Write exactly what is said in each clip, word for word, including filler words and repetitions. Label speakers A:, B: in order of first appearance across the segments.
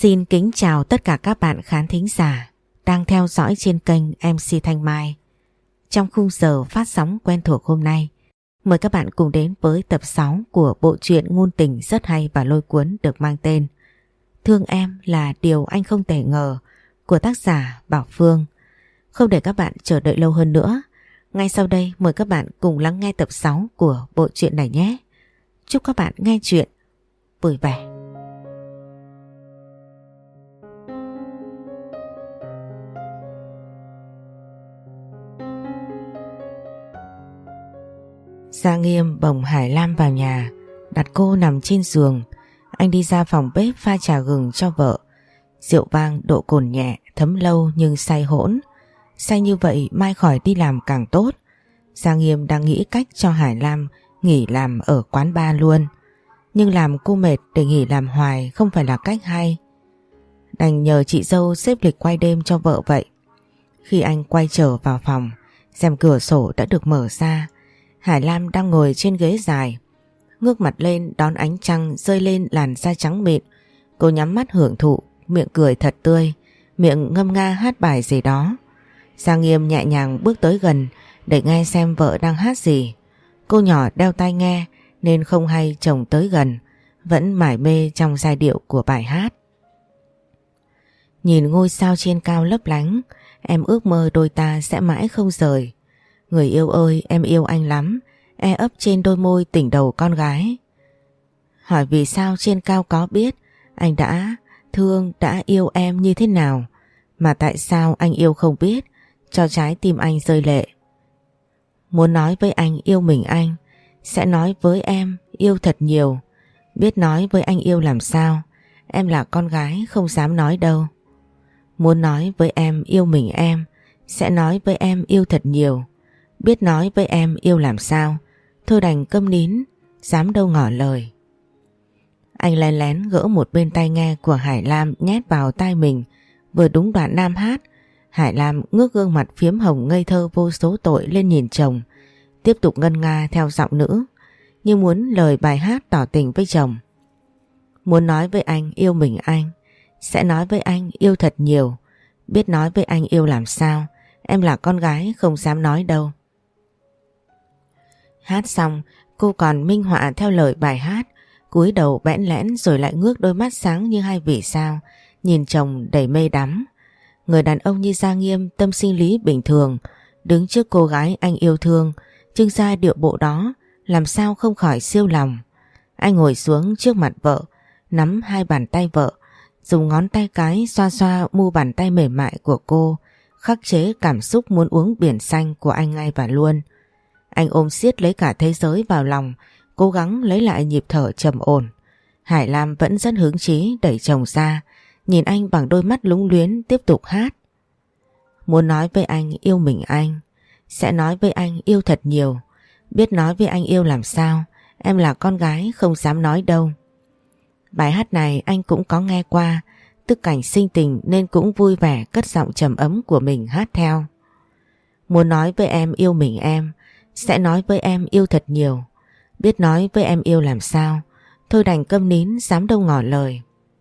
A: Xin kính chào tất cả các bạn khán thính giả đang theo dõi trên kênh em xê Thanh Mai. Trong khung giờ phát sóng quen thuộc hôm nay, mời các bạn cùng đến với tập sáu của bộ truyện ngôn tình rất hay và lôi cuốn được mang tên Thương Em Là Điều Anh Không Thể Ngờ của tác giả Bảo Phương. Không để các bạn chờ đợi lâu hơn nữa, ngay sau đây mời các bạn cùng lắng nghe tập sáu của bộ truyện này nhé. Chúc các bạn nghe chuyện vui vẻ. Gia Nghiêm bồng Hải Lam vào nhà, đặt cô nằm trên giường. Anh đi ra phòng bếp pha trà gừng cho vợ. Rượu vang độ cồn nhẹ, thấm lâu nhưng say hỗn. Say như vậy mai khỏi đi làm càng tốt. Gia Nghiêm đang nghĩ cách cho Hải Lam nghỉ làm ở quán bar luôn. Nhưng làm cô mệt để nghỉ làm hoài không phải là cách hay. Đành nhờ chị dâu xếp lịch quay đêm cho vợ vậy. Khi anh quay trở vào phòng, rèm cửa sổ đã được mở ra. Hải Lam đang ngồi trên ghế dài, ngước mặt lên đón ánh trăng rơi lên làn da trắng mịn. Cô nhắm mắt hưởng thụ, miệng cười thật tươi, miệng ngâm nga hát bài gì đó. Gia Nghiêm nhẹ nhàng bước tới gần để nghe xem vợ đang hát gì. Cô nhỏ đeo tai nghe nên không hay chồng tới gần, vẫn mải mê trong giai điệu của bài hát. Nhìn ngôi sao trên cao lấp lánh, em ước mơ đôi ta sẽ mãi không rời. Người yêu ơi, em yêu anh lắm, e ấp trên đôi môi tỉnh đầu con gái. Hỏi vì sao trên cao có biết anh đã thương, đã yêu em như thế nào, mà tại sao anh yêu không biết, cho trái tim anh rơi lệ. Muốn nói với anh yêu mình anh, sẽ nói với em yêu thật nhiều. Biết nói với anh yêu làm sao, em là con gái không dám nói đâu. Muốn nói với em yêu mình em, sẽ nói với em yêu thật nhiều. Biết nói với em yêu làm sao, thôi đành câm nín, dám đâu ngỏ lời. Anh lén lén gỡ một bên tai nghe của Hải Lam nhét vào tai mình, vừa đúng đoạn nam hát. Hải Lam ngước gương mặt phiếm hồng ngây thơ vô số tội lên nhìn chồng, tiếp tục ngân nga theo giọng nữ, như muốn lời bài hát tỏ tình với chồng. Muốn nói với anh yêu mình anh, sẽ nói với anh yêu thật nhiều. Biết nói với anh yêu làm sao, em là con gái không dám nói đâu. Hát xong, cô còn minh họa theo lời bài hát, cúi đầu bẽn lẽn rồi lại ngước đôi mắt sáng như hai vì sao, nhìn chồng đầy mê đắm. Người đàn ông như Gia Nghiêm tâm sinh lý bình thường, đứng trước cô gái anh yêu thương, trưng ra điệu bộ đó, làm sao không khỏi siêu lòng. Anh ngồi xuống trước mặt vợ, nắm hai bàn tay vợ, dùng ngón tay cái xoa xoa mu bàn tay mềm mại của cô, khắc chế cảm xúc muốn uống biển xanh của anh ngay và luôn. Anh ôm siết lấy cả thế giới vào lòng, cố gắng lấy lại nhịp thở trầm ổn. Hải Lam vẫn rất hứng chí đẩy chồng ra, nhìn anh bằng đôi mắt lúng luyến tiếp tục hát. Muốn nói với anh yêu mình anh, sẽ nói với anh yêu thật nhiều. Biết nói với anh yêu làm sao, em là con gái không dám nói đâu. Bài hát này anh cũng có nghe qua, tức cảnh sinh tình nên cũng vui vẻ cất giọng trầm ấm của mình hát theo. Muốn nói với em yêu mình em, sẽ nói với em yêu thật nhiều. Biết nói với em yêu làm sao, thôi đành câm nín dám đâu ngỏ lời.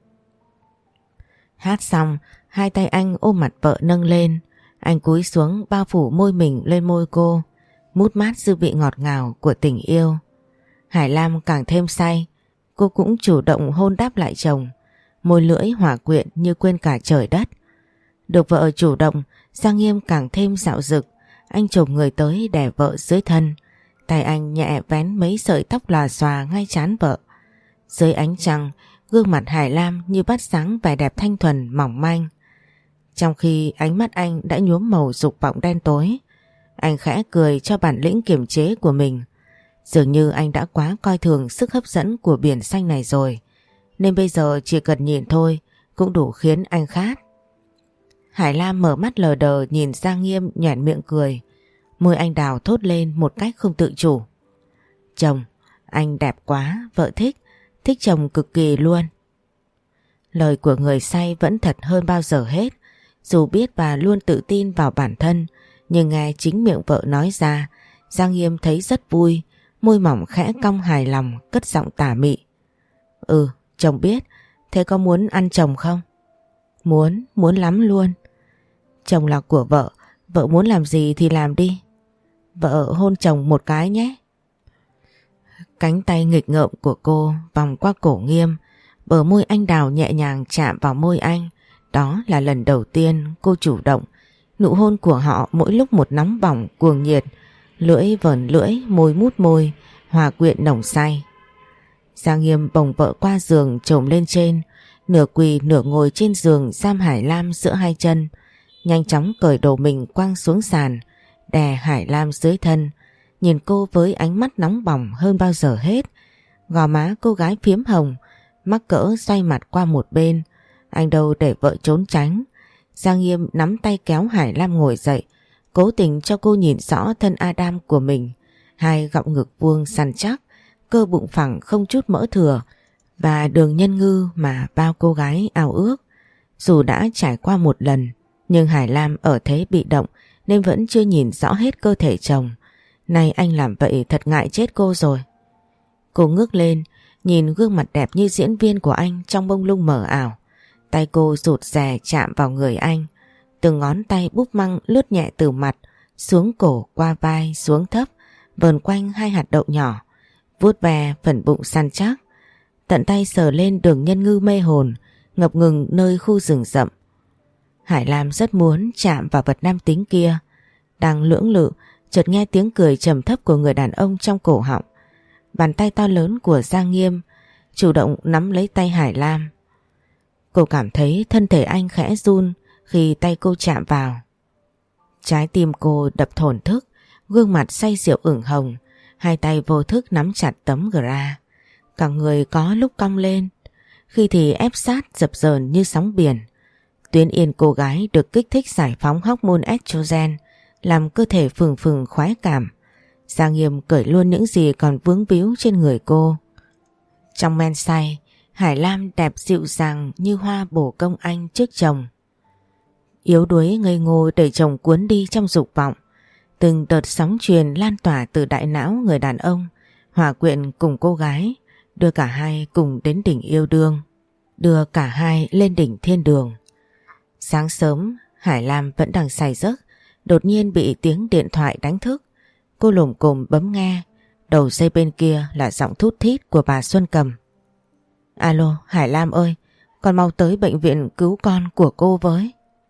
A: Hát xong, hai tay anh ôm mặt vợ nâng lên. Anh cúi xuống bao phủ môi mình lên môi cô, mút mát dư vị ngọt ngào của tình yêu. Hải Lam càng thêm say, cô cũng chủ động hôn đáp lại chồng, môi lưỡi hòa quyện như quên cả trời đất. Được vợ chủ động, Gia Nghiêm càng thêm dạo dực. Anh chồm người tới đè vợ dưới thân, tay anh nhẹ vén mấy sợi tóc lòa xòa ngay trán vợ. Dưới ánh trăng, gương mặt Hải Lam như bắt sáng vẻ đẹp thanh thuần mỏng manh. Trong khi ánh mắt anh đã nhuốm màu dục vọng đen tối, anh khẽ cười cho bản lĩnh kiềm chế của mình. Dường như anh đã quá coi thường sức hấp dẫn của biển xanh này rồi, nên bây giờ chỉ cần nhìn thôi cũng đủ khiến anh khát. Hải Lam mở mắt lờ đờ nhìn Gia Nghiêm nhoẻn miệng cười, môi anh đào thốt lên một cách không tự chủ. Chồng, anh đẹp quá, vợ thích, thích chồng cực kỳ luôn. Lời của người say vẫn thật hơn bao giờ hết. Dù biết và luôn tự tin vào bản thân, nhưng nghe chính miệng vợ nói ra, Gia Nghiêm thấy rất vui, môi mỏng khẽ cong hài lòng, cất giọng tà mị. Ừ, chồng biết, thế có muốn ăn chồng không? Muốn, muốn lắm luôn. Chồng là của vợ, vợ muốn làm gì thì làm đi. Vợ hôn chồng một cái nhé. Cánh tay nghịch ngợm của cô vòng qua cổ Nghiêm, bờ môi anh đào nhẹ nhàng chạm vào môi anh. Đó là lần đầu tiên cô chủ động. Nụ hôn của họ mỗi lúc một nóng bỏng cuồng nhiệt, lưỡi vờn lưỡi, môi mút môi, hòa quyện nồng say. Giang Nghiêm bồng vợ qua giường chồm lên trên, nửa quỳ nửa ngồi trên giường giam Hải Lam giữa hai chân, nhanh chóng cởi đồ mình quăng xuống sàn, đè Hải Lam dưới thân, nhìn cô với ánh mắt nóng bỏng hơn bao giờ hết. Gò má cô gái phiếm hồng, mắc cỡ xoay mặt qua một bên, anh đâu để vợ trốn tránh. Giang Nghiêm nắm tay kéo Hải Lam ngồi dậy, cố tình cho cô nhìn rõ thân Adam của mình, hai gọng ngực vuông săn chắc, cơ bụng phẳng không chút mỡ thừa và đường nhân ngư mà bao cô gái ao ước. Dù đã trải qua một lần, nhưng Hải Lam ở thế bị động nên vẫn chưa nhìn rõ hết cơ thể chồng. Nay anh làm vậy thật ngại chết cô rồi. Cô ngước lên, nhìn gương mặt đẹp như diễn viên của anh trong bông lung mờ ảo. Tay cô rụt rè chạm vào người anh, từng ngón tay búp măng lướt nhẹ từ mặt xuống cổ qua vai xuống thấp, vờn quanh hai hạt đậu nhỏ, vuốt ve phần bụng săn chắc, tận tay sờ lên đường nhân ngư mê hồn ngập ngừng nơi khu rừng rậm. Hải Lam rất muốn chạm vào vật nam tính kia, đang lưỡng lự chợt nghe tiếng cười trầm thấp của người đàn ông trong cổ họng. Bàn tay to lớn của Giang Nghiêm chủ động nắm lấy tay Hải Lam. Cô cảm thấy thân thể anh khẽ run khi tay cô chạm vào. Trái tim cô đập thổn thức, gương mặt say rượu ửng hồng, hai tay vô thức nắm chặt tấm gra. Cả người có lúc cong lên, khi thì ép sát dập dờn như sóng biển. Tuyến yên cô gái được kích thích giải phóng hormone estrogen, làm cơ thể phừng phừng khoái cảm. Giang Nghiêm cởi luôn những gì còn vướng víu trên người cô. Trong men say, Hải Lam đẹp dịu dàng như hoa bổ công anh trước chồng. Yếu đuối ngây ngô để chồng cuốn đi trong dục vọng. Từng đợt sóng truyền lan tỏa từ đại não người đàn ông, hòa quyện cùng cô gái, đưa cả hai cùng đến đỉnh yêu đương, đưa cả hai lên đỉnh thiên đường. Sáng sớm, Hải Lam vẫn đang say giấc, đột nhiên bị tiếng điện thoại đánh thức. Cô lồm cồm bấm nghe, đầu dây bên kia là giọng thút thít của bà Xuân Cầm. Alo, Hải Lam ơi, con mau tới bệnh viện cứu con của cô với.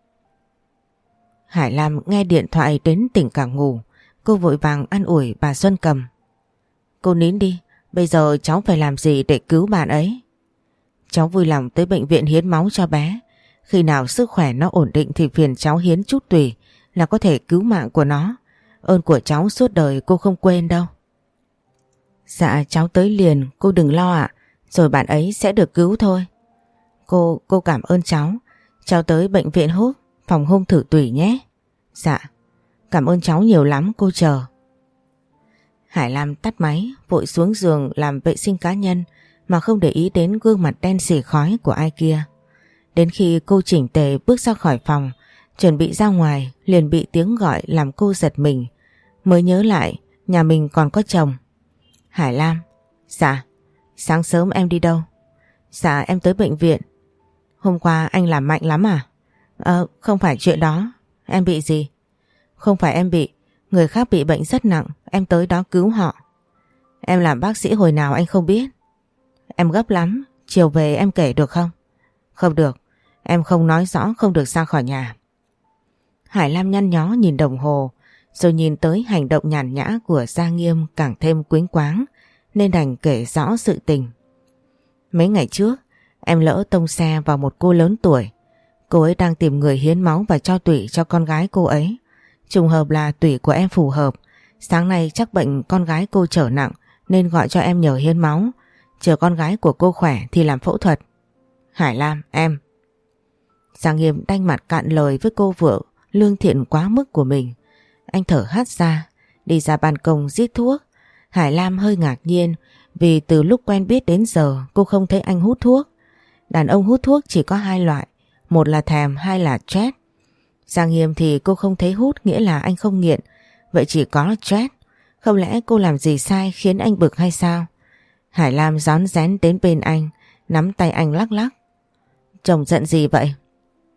A: Hải Lam nghe điện thoại đến tỉnh cả ngủ, cô vội vàng an ủi bà Xuân Cầm. Cô nín đi, bây giờ cháu phải làm gì để cứu bạn ấy? Cháu vui lòng tới bệnh viện hiến máu cho bé, khi nào sức khỏe nó ổn định thì phiền cháu hiến chút tùy là có thể cứu mạng của nó. Ơn của cháu suốt đời cô không quên đâu. Dạ cháu tới liền, cô đừng lo ạ, rồi bạn ấy sẽ được cứu thôi. Cô, cô cảm ơn cháu, cháu tới bệnh viện hút, phòng hung thử tủy nhé. Dạ, cảm ơn cháu nhiều lắm, cô chờ. Hải Lam tắt máy, vội xuống giường làm vệ sinh cá nhân mà không để ý đến gương mặt đen xì khói của ai kia. Đến khi cô chỉnh tề bước ra khỏi phòng, chuẩn bị ra ngoài liền bị tiếng gọi làm cô giật mình, mới nhớ lại nhà mình còn có chồng. Hải Lam. Dạ. Sáng sớm em đi đâu? Dạ em tới bệnh viện. Hôm qua anh làm mạnh lắm à? Ờ không phải chuyện đó. Em bị gì? Không phải em bị, người khác bị bệnh rất nặng, em tới đó cứu họ. Em làm bác sĩ hồi nào anh không biết. Em gấp lắm, chiều về em kể được không? Không được, em không nói rõ không được ra khỏi nhà. Hải Lam nhăn nhó nhìn đồng hồ, rồi nhìn tới hành động nhàn nhã của Giang Nghiêm càng thêm quýnh quáng, nên đành kể rõ sự tình. Mấy ngày trước, em lỡ tông xe vào một cô lớn tuổi. Cô ấy đang tìm người hiến máu và cho tủy cho con gái cô ấy. Trùng hợp là tủy của em phù hợp. Sáng nay chắc bệnh con gái cô trở nặng nên gọi cho em nhờ hiến máu. Chờ con gái của cô khỏe thì làm phẫu thuật. Hải Lam, em. Giang Nghiêm đanh mặt cạn lời với cô vợ lương thiện quá mức của mình. Anh thở hắt ra, đi ra ban công rít thuốc. Hải Lam hơi ngạc nhiên vì từ lúc quen biết đến giờ cô không thấy anh hút thuốc. Đàn ông hút thuốc chỉ có hai loại, một là thèm, hai là stress. Giang Nghiêm thì cô không thấy hút nghĩa là anh không nghiện, vậy chỉ có stress. Không lẽ cô làm gì sai khiến anh bực hay sao? Hải Lam rón rén đến bên anh, nắm tay anh lắc lắc. Chồng giận gì vậy?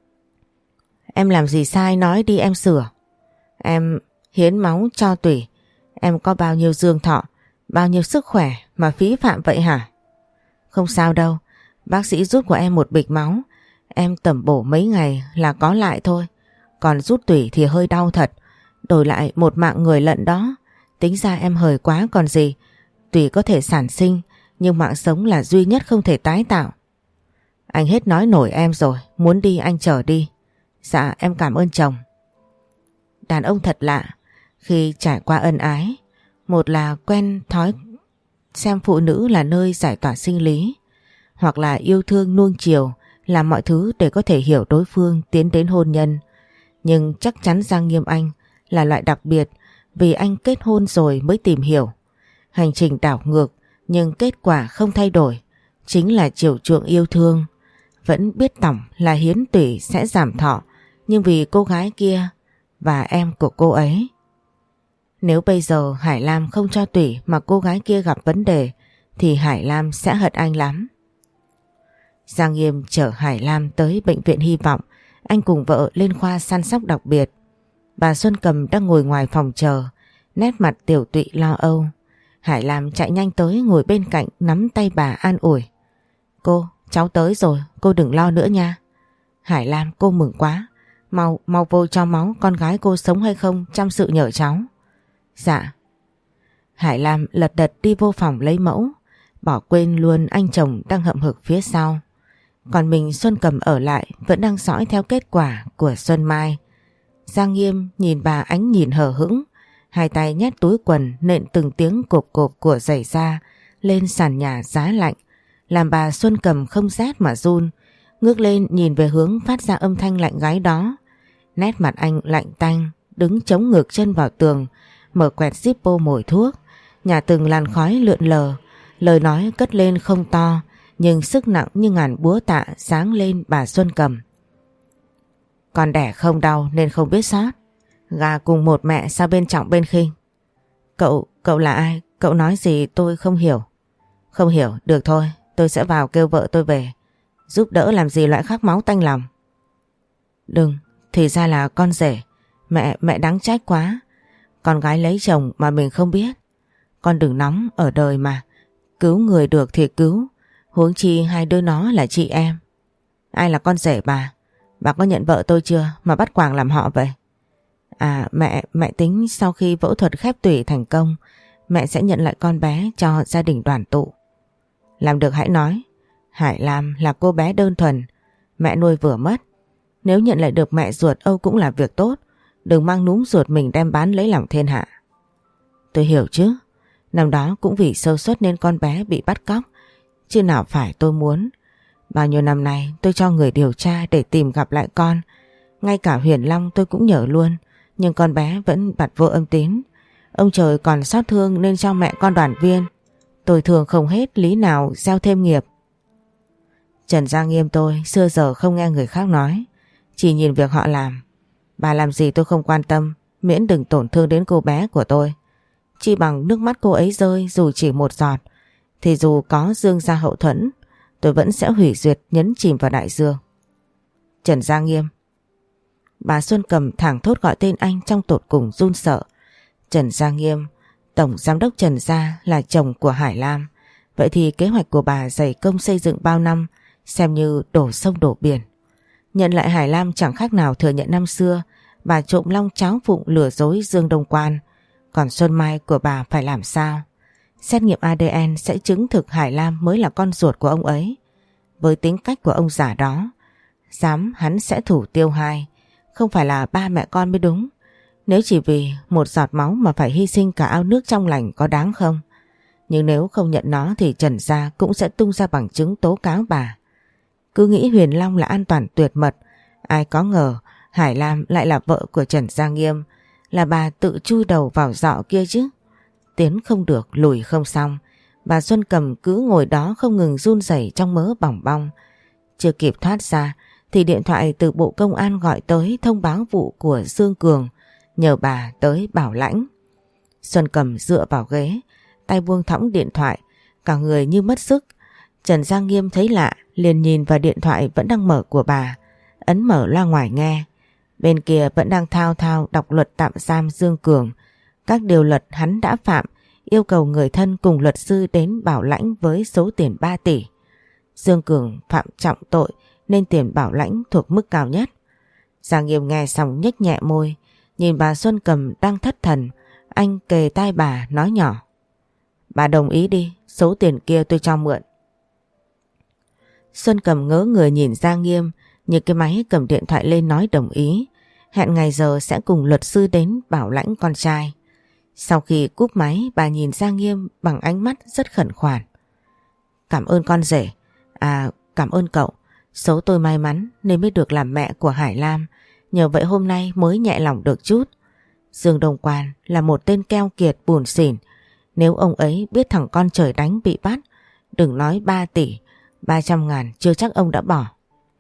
A: Em làm gì sai nói đi em sửa. Em hiến máu cho Tủy. Em có bao nhiêu dương thọ, bao nhiêu sức khỏe mà phí phạm vậy hả? Không sao đâu. Bác sĩ rút của em một bịch máu. Em tẩm bổ mấy ngày là có lại thôi. Còn rút tủy thì hơi đau thật. Đổi lại một mạng người lận đó. Tính ra em hời quá còn gì. Tủy có thể sản sinh, nhưng mạng sống là duy nhất không thể tái tạo. Anh hết nói nổi em rồi. Muốn đi anh chở đi. Dạ em cảm ơn chồng. Đàn ông thật lạ. Khi trải qua ân ái, một là quen thói xem phụ nữ là nơi giải tỏa sinh lý, hoặc là yêu thương nuông chiều, làm mọi thứ để có thể hiểu đối phương tiến đến hôn nhân. Nhưng chắc chắn Giang Nghiêm Anh là loại đặc biệt, vì anh kết hôn rồi mới tìm hiểu. Hành trình đảo ngược nhưng kết quả không thay đổi, chính là chiều chuộng yêu thương. Vẫn biết tỏng là hiến tủy sẽ giảm thọ, nhưng vì cô gái kia và em của cô ấy. Nếu bây giờ Hải Lam không cho tủy mà cô gái kia gặp vấn đề thì Hải Lam sẽ hận anh lắm. Giang Nghiêm chở Hải Lam tới bệnh viện Hy Vọng. Anh cùng vợ lên khoa săn sóc đặc biệt. Bà Xuân Cầm đang ngồi ngoài phòng chờ, nét mặt tiểu tụy lo âu. Hải Lam chạy nhanh tới ngồi bên cạnh, nắm tay bà an ủi. Cô, cháu tới rồi, cô đừng lo nữa nha. Hải Lam, cô mừng quá. Mau, mau vô cho máu, con gái cô sống hay không chăm sự nhờ cháu. Dạ. Hải Lam lật đật đi vô phòng lấy mẫu, bỏ quên luôn anh chồng đang hậm hực phía sau. Còn mình Xuân Cầm ở lại vẫn đang dõi theo kết quả của Xuân Mai. Giang Nghiêm nhìn bà ánh nhìn hờ hững, hai tay nhét túi quần nện từng tiếng cộp cộp của giày da lên sàn nhà giá lạnh, làm bà Xuân Cầm không rét mà run, ngước lên nhìn về hướng phát ra âm thanh lạnh gáy đó. Nét mặt anh lạnh tanh, đứng chống ngược chân vào tường, mở quẹt zippo mồi thuốc, nhả từng làn khói lượn lờ, lời nói cất lên không to, nhưng sức nặng như ngàn búa tạ giáng lên bà Xuân Cầm. Con đẻ không đau nên không biết sót. Gà cùng một mẹ sao bên trọng bên khinh. Cậu, cậu là ai? Cậu nói gì tôi không hiểu. Không hiểu, được thôi, tôi sẽ vào kêu vợ tôi về. Giúp đỡ làm gì loại khắc máu tanh lòng. Đừng, thì ra là con rể. Mẹ, mẹ đáng trách quá. Con gái lấy chồng mà mình không biết. Con đừng nóng, ở đời mà. Cứu người được thì cứu. Huống chi hai đứa nó là chị em. Ai là con rể bà? Bà có nhận vợ tôi chưa mà bắt quàng làm họ vậy? À mẹ, mẹ tính sau khi phẫu thuật khép tủy thành công, mẹ sẽ nhận lại con bé cho gia đình đoàn tụ. Làm được hãy nói. Hải Lam là cô bé đơn thuần, mẹ nuôi vừa mất. Nếu nhận lại được mẹ ruột Âu cũng là việc tốt. Đừng mang núm ruột mình đem bán lấy lòng thiên hạ. Tôi hiểu chứ. Năm đó cũng vì sơ suất nên con bé bị bắt cóc, chứ nào phải tôi muốn. Bao nhiêu năm nay tôi cho người điều tra để tìm gặp lại con. Ngay cả Huyền Long tôi cũng nhờ luôn, nhưng con bé vẫn bặt vô âm tín. Ông trời còn xót thương nên cho mẹ con đoàn viên. Tôi thường không hết lý nào gieo thêm nghiệp. Trần Giang Nghiêm tôi xưa giờ không nghe người khác nói, chỉ nhìn việc họ làm. Bà làm gì tôi không quan tâm, miễn đừng tổn thương đến cô bé của tôi. Chỉ bằng nước mắt cô ấy rơi dù chỉ một giọt, thì dù có dương gia hậu thuẫn, tôi vẫn sẽ hủy duyệt nhấn chìm vào đại dương. Trần Giang Nghiêm. Bà Xuân Cầm thẳng thốt gọi tên anh trong tột cùng run sợ. Trần Giang Nghiêm, tổng giám đốc Trần Gia là chồng của Hải Lam. Vậy thì kế hoạch của bà dày công xây dựng bao năm xem như đổ sông đổ biển. Nhận lại Hải Lam chẳng khác nào thừa nhận năm xưa bà trộm long cháo phụng lừa dối Dương Đông Quan. Còn Xuân Mai của bà phải làm sao? Xét nghiệm a đê en sẽ chứng thực Hải Lam mới là con ruột của ông ấy. Với tính cách của ông già đó, dám hắn sẽ thủ tiêu hai, không phải là ba mẹ con mới đúng. Nếu chỉ vì một giọt máu mà phải hy sinh cả ao nước trong lành có đáng không? Nhưng nếu không nhận nó thì Trần Gia cũng sẽ tung ra bằng chứng tố cáo bà. Cứ nghĩ Huyền Long là an toàn tuyệt mật, ai có ngờ Hải Lam lại là vợ của Trần Gia Nghiêm, là bà tự chui đầu vào giọ kia chứ. Tiến không được, lùi không xong, bà Xuân Cầm cứ ngồi đó không ngừng run rẩy trong mớ bỏng bong. Chưa kịp thoát ra thì điện thoại từ Bộ Công an gọi tới thông báo vụ của Dương Cường, nhờ bà tới bảo lãnh. Xuân Cầm dựa vào ghế, tay buông thõng điện thoại, cả người như mất sức. Trần Giang Nghiêm thấy lạ, liền nhìn vào điện thoại vẫn đang mở của bà, ấn mở loa ngoài nghe. Bên kia vẫn đang thao thao đọc luật tạm giam Dương Cường. Các điều luật hắn đã phạm, yêu cầu người thân cùng luật sư đến bảo lãnh với số tiền ba tỷ. Dương Cường phạm trọng tội nên tiền bảo lãnh thuộc mức cao nhất. Giang Nghiêm nghe xong nhếch nhẹ môi, nhìn bà Xuân Cầm đang thất thần, anh kề tai bà nói nhỏ. Bà đồng ý đi, số tiền kia tôi cho mượn. Xuân Cầm ngớ người nhìn Giang Nghiêm, như cái máy cầm điện thoại lên nói đồng ý, hẹn ngày giờ sẽ cùng luật sư đến bảo lãnh con trai. Sau khi cúp máy, bà nhìn Giang Nghiêm bằng ánh mắt rất khẩn khoản. Cảm ơn con rể, à cảm ơn cậu, số tôi may mắn nên mới được làm mẹ của Hải Lam, nhờ vậy hôm nay mới nhẹ lòng được chút. Dương Đông Quan là một tên keo kiệt bủn xỉn, nếu ông ấy biết thằng con trời đánh bị bắt, đừng nói ba tỷ, ba trăm ngàn chưa chắc ông đã bỏ.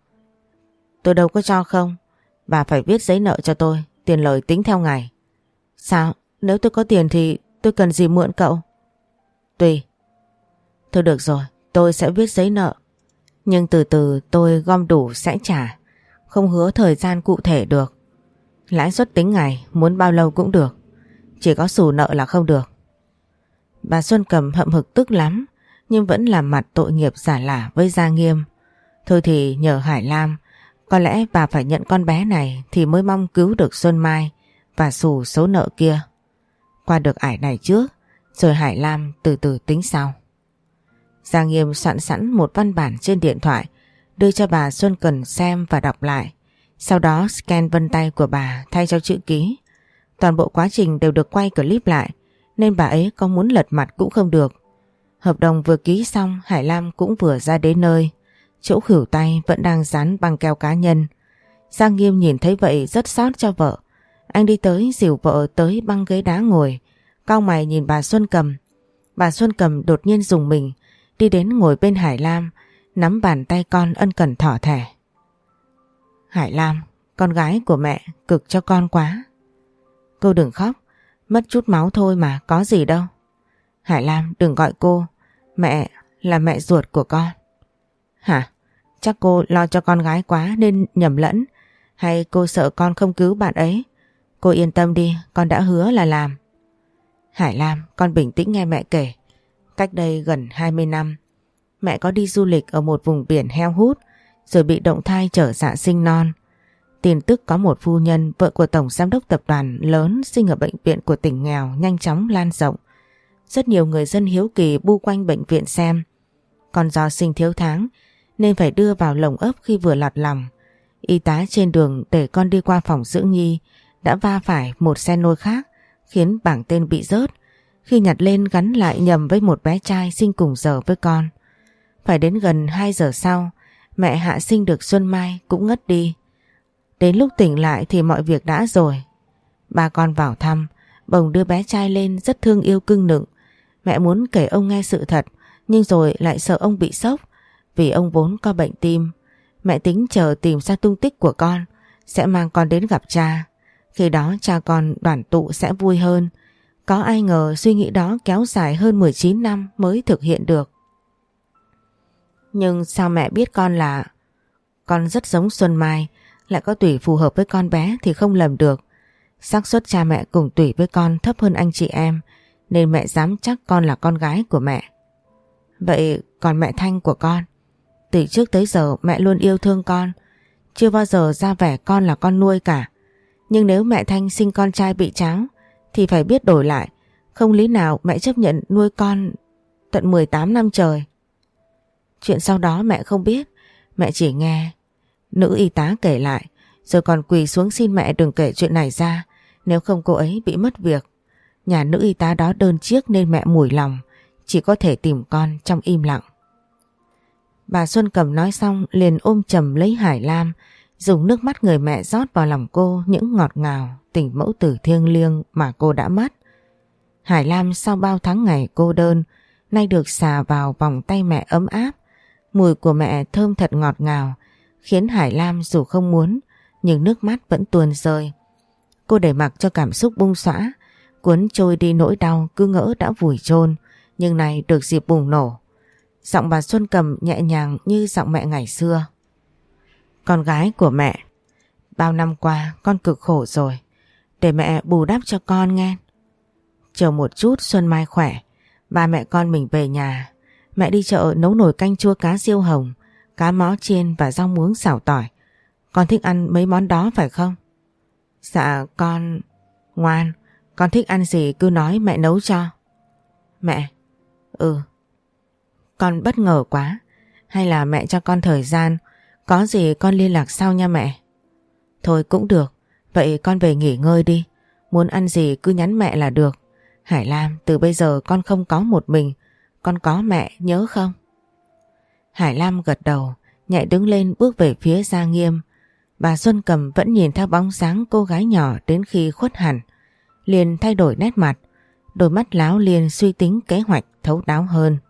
A: Tôi đâu có cho không, bà phải viết giấy nợ cho tôi, tiền lời tính theo ngày. Sao, nếu tôi có tiền thì tôi cần gì mượn cậu? Tùy. Thôi được rồi, tôi sẽ viết giấy nợ, nhưng từ từ tôi gom đủ sẽ trả, không hứa thời gian cụ thể được. Lãi suất tính ngày, muốn bao lâu cũng được, chỉ có xù nợ là không được. Bà Xuân Cầm hậm hực tức lắm, nhưng vẫn làm mặt tội nghiệp giả lả với Giang Nghiêm. Thôi thì nhờ Hải Lam, có lẽ bà phải nhận con bé này thì mới mong cứu được Xuân Mai và xù số nợ kia. Qua được ải này trước, rồi Hải Lam từ từ tính sau. Giang Nghiêm soạn sẵn một văn bản trên điện thoại, đưa cho bà Xuân Cầm xem và đọc lại. Sau đó scan vân tay của bà thay cho chữ ký. Toàn bộ quá trình đều được quay clip lại, nên bà ấy có muốn lật mặt cũng không được. Hợp đồng vừa ký xong, Hải Lam cũng vừa ra đến nơi. Chỗ khuỷu tay vẫn đang dán băng keo cá nhân. Giang Nghiêm nhìn thấy vậy rất xót cho vợ. Anh đi tới dìu vợ tới băng ghế đá ngồi, cau mày nhìn bà Xuân Cầm. Bà Xuân Cầm đột nhiên rùng mình, đi đến ngồi bên Hải Lam, nắm bàn tay con ân cần thỏ thẻ. Hải Lam, con gái của mẹ cực cho con quá. Cô đừng khóc, mất chút máu thôi mà, có gì đâu. Hải Lam đừng gọi cô, mẹ là mẹ ruột của con. Hả? Chắc cô lo cho con gái quá nên nhầm lẫn, hay cô sợ con không cứu bạn ấy? Cô yên tâm đi, con đã hứa là làm. Hải Lam, con bình tĩnh nghe mẹ kể. Cách đây gần hai mươi năm, mẹ có đi du lịch ở một vùng biển heo hút, rồi bị động thai trở dạ sinh non. Tin tức có một phu nhân, vợ của tổng giám đốc tập đoàn lớn sinh ở bệnh viện của tỉnh nghèo nhanh chóng lan rộng. Rất nhiều người dân hiếu kỳ bu quanh bệnh viện xem. Còn do sinh thiếu tháng nên phải đưa vào lồng ấp khi vừa lọt lòng. Y tá trên đường để con đi qua phòng dưỡng nhi đã va phải một xe nôi khác, khiến bảng tên bị rớt. Khi nhặt lên gắn lại nhầm với một bé trai sinh cùng giờ với con. Phải đến gần hai giờ sau, mẹ hạ sinh được Xuân Mai cũng ngất đi. Đến lúc tỉnh lại thì mọi việc đã rồi. Ba con vào thăm, bồng đưa bé trai lên rất thương yêu cưng nựng. Mẹ muốn kể ông nghe sự thật, nhưng rồi lại sợ ông bị sốc, vì ông vốn có bệnh tim. Mẹ tính chờ tìm ra tung tích của con, sẽ mang con đến gặp cha. Khi đó cha con đoàn tụ sẽ vui hơn. Có ai ngờ suy nghĩ đó kéo dài hơn mười chín năm mới thực hiện được. Nhưng sao mẹ biết con là... Con rất giống Xuân Mai, lại có tủy phù hợp với con bé thì không lầm được. Xác suất cha mẹ cùng tủy với con thấp hơn anh chị em, nên mẹ dám chắc con là con gái của mẹ. Vậy còn mẹ Thanh của con? Từ trước tới giờ mẹ luôn yêu thương con, chưa bao giờ ra vẻ con là con nuôi cả. Nhưng nếu mẹ Thanh sinh con trai bị tráo thì phải biết đổi lại. Không lý nào mẹ chấp nhận nuôi con tận mười tám năm trời. Chuyện sau đó mẹ không biết, mẹ chỉ nghe nữ y tá kể lại, rồi còn quỳ xuống xin mẹ đừng kể chuyện này ra, nếu không cô ấy bị mất việc. Nhà nữ y tá đó đơn chiếc nên mẹ mủi lòng, chỉ có thể tìm con trong im lặng. Bà Xuân Cầm nói xong liền ôm chầm lấy Hải Lam, dùng nước mắt người mẹ rót vào lòng cô những ngọt ngào tình mẫu tử thiêng liêng mà cô đã mất. Hải Lam sau bao tháng ngày cô đơn, nay được xà vào vòng tay mẹ ấm áp. Mùi của mẹ thơm thật ngọt ngào, khiến Hải Lam dù không muốn, nhưng nước mắt vẫn tuôn rơi. Cô để mặc cho cảm xúc bung xõa, cuốn trôi đi nỗi đau cứ ngỡ đã vùi chôn, nhưng này được dịp bùng nổ. Giọng bà Xuân Cầm nhẹ nhàng như giọng mẹ ngày xưa. Con gái của mẹ, Bao năm qua con cực khổ rồi, để mẹ bù đắp cho con nghe. Chờ một chút Xuân Mai khỏe, ba mẹ con mình về nhà. Mẹ đi chợ nấu nồi canh chua cá diêu hồng, cá mó chiên và rau muống xào tỏi. Con thích ăn mấy món đó phải không? Dạ con... Ngoan, con thích ăn gì cứ nói mẹ nấu cho. Mẹ? Ừ. Con bất ngờ quá. Hay là mẹ cho con thời gian, có gì con liên lạc sau nha mẹ. Thôi cũng được, vậy con về nghỉ ngơi đi. Muốn ăn gì cứ nhắn mẹ là được. Hải Lam, từ bây giờ con không có một mình, con có mẹ, nhớ không? Hải Lam gật đầu, nhẹ đứng lên bước về phía Gia Nghiêm. Bà Xuân Cầm vẫn nhìn theo bóng dáng cô gái nhỏ đến khi khuất hẳn. Liền thay đổi nét mặt, đôi mắt láo liền suy tính kế hoạch thấu đáo hơn.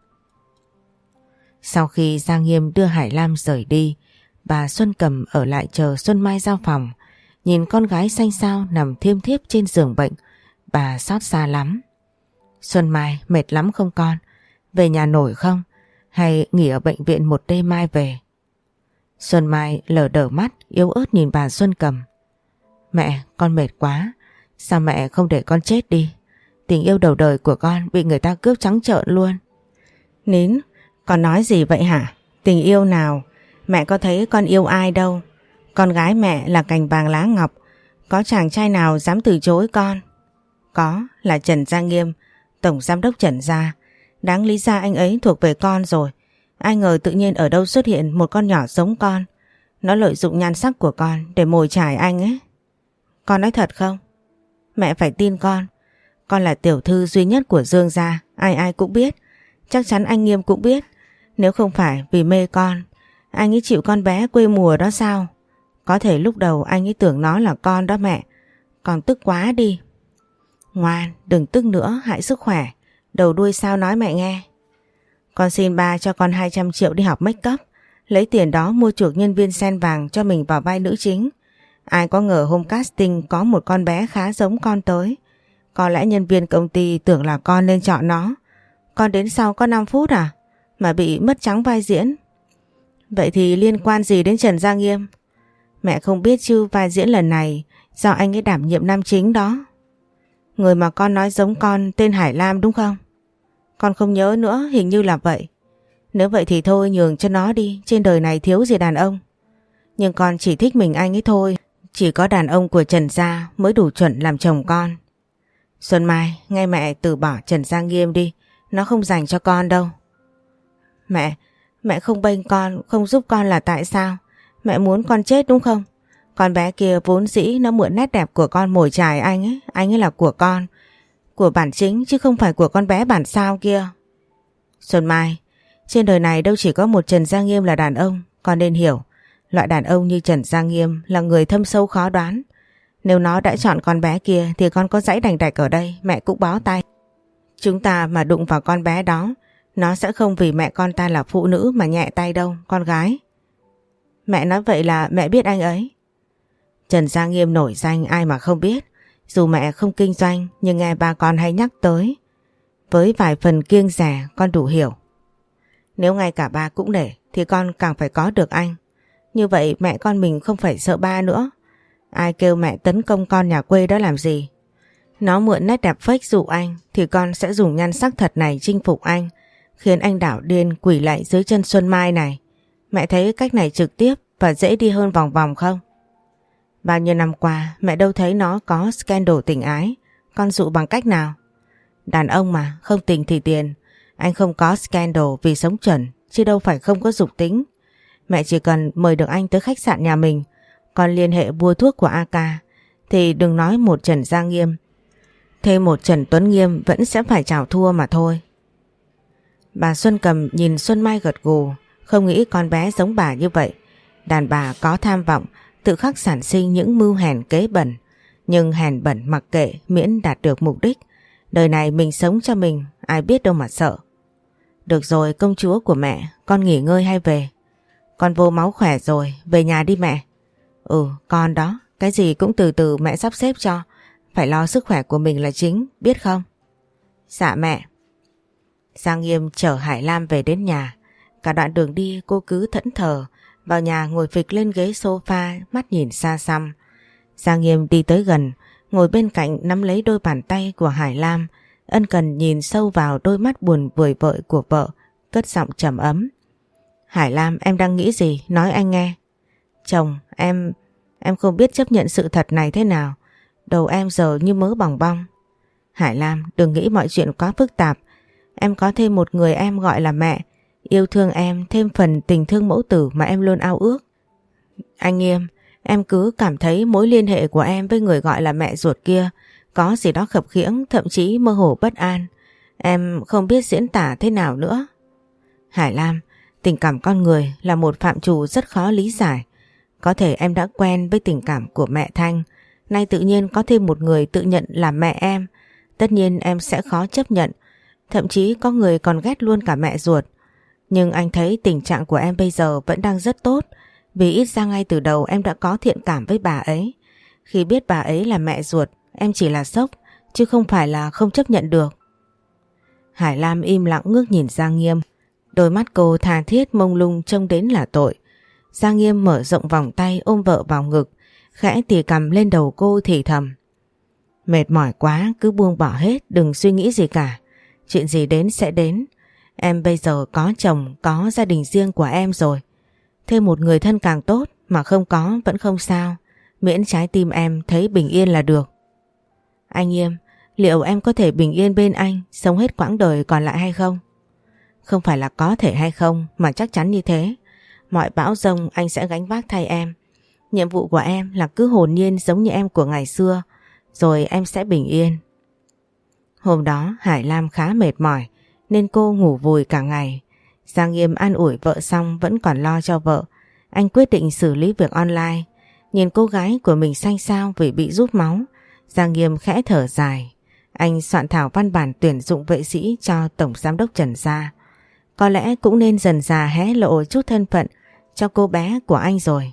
A: Sau khi Gia Nghiêm đưa Hải Lam rời đi, bà Xuân Cầm ở lại chờ Xuân Mai giao phòng. Nhìn con gái xanh xao nằm thiêm thiếp trên giường bệnh, bà xót xa lắm. Xuân Mai, mệt lắm không con? Về nhà nổi không? Hay nghỉ ở bệnh viện một đêm mai về? Xuân Mai lờ đờ mắt yếu ớt nhìn bà Xuân Cầm. Mẹ, con mệt quá. Sao mẹ không để con chết đi? Tình yêu đầu đời của con bị người ta cướp trắng trợn luôn. Nín, con nói gì vậy hả? Tình yêu nào? Mẹ có thấy con yêu ai đâu. Con gái mẹ là cành vàng lá ngọc. Có chàng trai nào dám từ chối con? Có, là Trần Gia Nghiêm, tổng giám đốc Trần Gia. Đáng lý ra anh ấy thuộc về con rồi. Ai ngờ tự nhiên ở đâu xuất hiện một con nhỏ giống con. Nó lợi dụng nhan sắc của con để mồi chài anh ấy. Con nói thật không? Mẹ phải tin con. Con là tiểu thư duy nhất của Dương gia, ai ai cũng biết. Chắc chắn anh Nghiêm cũng biết. Nếu không phải vì mê con, anh ấy chịu con bé quê mùa đó sao? Có thể lúc đầu anh ấy tưởng nó là con đó mẹ. Con tức quá đi. Ngoan, đừng tức nữa, hại sức khỏe. Đầu đuôi sao nói mẹ nghe. Con xin ba cho con hai trăm triệu đi học make up. Lấy tiền đó mua chuộc nhân viên sen vàng cho mình vào vai nữ chính. Ai có ngờ hôm casting có một con bé khá giống con tới. Có lẽ nhân viên công ty tưởng là con nên chọn nó. Con đến sau có năm phút à? Mà bị mất trắng vai diễn. Vậy thì liên quan gì đến Trần Gia Nghiêm? Mẹ không biết chứ vai diễn lần này do anh ấy đảm nhiệm nam chính đó. Người mà con nói giống con tên Hải Lam đúng không? Con không nhớ nữa, hình như là vậy. Nếu vậy thì thôi nhường cho nó đi, trên đời này thiếu gì đàn ông. Nhưng con chỉ thích mình anh ấy thôi. Chỉ có đàn ông của Trần Gia mới đủ chuẩn làm chồng con. Xuân Mai, nghe mẹ từ bỏ Trần Gia Nghiêm đi. Nó không dành cho con đâu. Mẹ, mẹ không bênh con, không giúp con là tại sao? Mẹ muốn con chết đúng không? Con bé kia vốn dĩ nó mượn nét đẹp của con mồi chài anh ấy. Anh ấy là của con, của bản chính chứ không phải của con bé bản sao kia. Xuân Mai, trên đời này đâu chỉ có một Trần Gia Nghiêm là đàn ông. Con nên hiểu, loại đàn ông như Trần Gia Nghiêm là người thâm sâu khó đoán. Nếu nó đã chọn con bé kia thì con có dãy đành đạch ở đây mẹ cũng bó tay. Chúng ta mà đụng vào con bé đó, nó sẽ không vì mẹ con ta là phụ nữ mà nhẹ tay đâu, con gái. Mẹ nói vậy là mẹ biết anh ấy. Trần Gia Nghiêm nổi danh ai mà không biết. Dù mẹ không kinh doanh nhưng nghe ba con hay nhắc tới. Với vài phần kiêng dè con đủ hiểu. Nếu ngay cả ba cũng nể thì con càng phải có được anh. Như vậy mẹ con mình không phải sợ ba nữa. Ai kêu mẹ tấn công con nhà quê đó làm gì? Nó mượn nét đẹp fake dụ anh thì con sẽ dùng nhan sắc thật này chinh phục anh, khiến anh đảo điên quỳ lạy dưới chân Xuân Mai này. Mẹ thấy cách này trực tiếp và dễ đi hơn vòng vòng không? Bao nhiêu năm qua mẹ đâu thấy nó có scandal tình ái. Con dụ bằng cách nào? Đàn ông mà, không tình thì tiền. Anh không có scandal vì sống chuẩn, chứ đâu phải không có dục tính. Mẹ chỉ cần mời được anh tới khách sạn nhà mình, còn liên hệ mua thuốc của a ca, thì đừng nói một Trần Gia Nghiêm, thêm một Trần Tuấn Nghiêm vẫn sẽ phải chào thua mà thôi. Bà Xuân Cầm nhìn Xuân Mai gật gù, không nghĩ con bé giống bà như vậy. Đàn bà có tham vọng, tự khắc sản sinh những mưu hèn kế bẩn. Nhưng hèn bẩn mặc kệ miễn đạt được mục đích. Đời này mình sống cho mình, ai biết đâu mà sợ. Được rồi công chúa của mẹ, con nghỉ ngơi hay về? Con vô máu khỏe rồi, về nhà đi mẹ. Ừ, con đó, cái gì cũng từ từ mẹ sắp xếp cho. Phải lo sức khỏe của mình là chính, biết không? Dạ mẹ. Giang Nghiêm chở Hải Lam về đến nhà. Cả đoạn đường đi cô cứ thẫn thờ vào nhà ngồi phịch lên ghế sofa, mắt nhìn xa xăm. Giang Nghiêm đi tới gần, ngồi bên cạnh nắm lấy đôi bàn tay của Hải Lam, ân cần nhìn sâu vào đôi mắt buồn vời vợi của vợ, cất giọng trầm ấm. Hải Lam, em đang nghĩ gì? Nói anh nghe. Chồng, em... em không biết chấp nhận sự thật này thế nào. Đầu em giờ như mớ bòng bong. Hải Lam, đừng nghĩ mọi chuyện quá phức tạp. Em có thêm một người em gọi là mẹ, yêu thương em thêm phần tình thương mẫu tử mà em luôn ao ước. Anh Nghiêm, em cứ cảm thấy mối liên hệ của em với người gọi là mẹ ruột kia có gì đó khập khiễng, thậm chí mơ hồ bất an. Em không biết diễn tả thế nào nữa. Hải Lam, tình cảm con người là một phạm trù rất khó lý giải. Có thể em đã quen với tình cảm của mẹ Thanh, nay tự nhiên có thêm một người tự nhận là mẹ em. Tất nhiên em sẽ khó chấp nhận, thậm chí có người còn ghét luôn cả mẹ ruột. Nhưng anh thấy tình trạng của em bây giờ vẫn đang rất tốt, vì ít ra ngay từ đầu em đã có thiện cảm với bà ấy. Khi biết bà ấy là mẹ ruột, em chỉ là sốc, chứ không phải là không chấp nhận được. Hải Lam im lặng ngước nhìn Giang Nghiêm. Đôi mắt cô tha thiết mông lung trông đến là tội. Giang Nghiêm mở rộng vòng tay ôm vợ vào ngực, khẽ tì cằm lên đầu cô thì thầm. Mệt mỏi quá, cứ buông bỏ hết, đừng suy nghĩ gì cả. Chuyện gì đến sẽ đến. Em bây giờ có chồng, có gia đình riêng của em rồi. Thêm một người thân càng tốt, mà không có vẫn không sao. Miễn trái tim em thấy bình yên là được. Anh Nghiêm, liệu em có thể bình yên bên anh, sống hết quãng đời còn lại hay không? Không phải là có thể hay không, mà chắc chắn như thế. Mọi bão giông anh sẽ gánh vác thay em. Nhiệm vụ của em là cứ hồn nhiên giống như em của ngày xưa, rồi em sẽ bình yên. Hôm đó Hải Lam khá mệt mỏi, nên cô ngủ vùi cả ngày. Giang Nghiêm an ủi vợ xong vẫn còn lo cho vợ. Anh quyết định xử lý việc online. Nhìn cô gái của mình xanh xao vì bị rút máu, Giang Nghiêm khẽ thở dài. Anh soạn thảo văn bản tuyển dụng vệ sĩ cho Tổng Giám đốc Trần Gia. Có lẽ cũng nên dần dà hé lộ chút thân phận cho cô bé của anh rồi.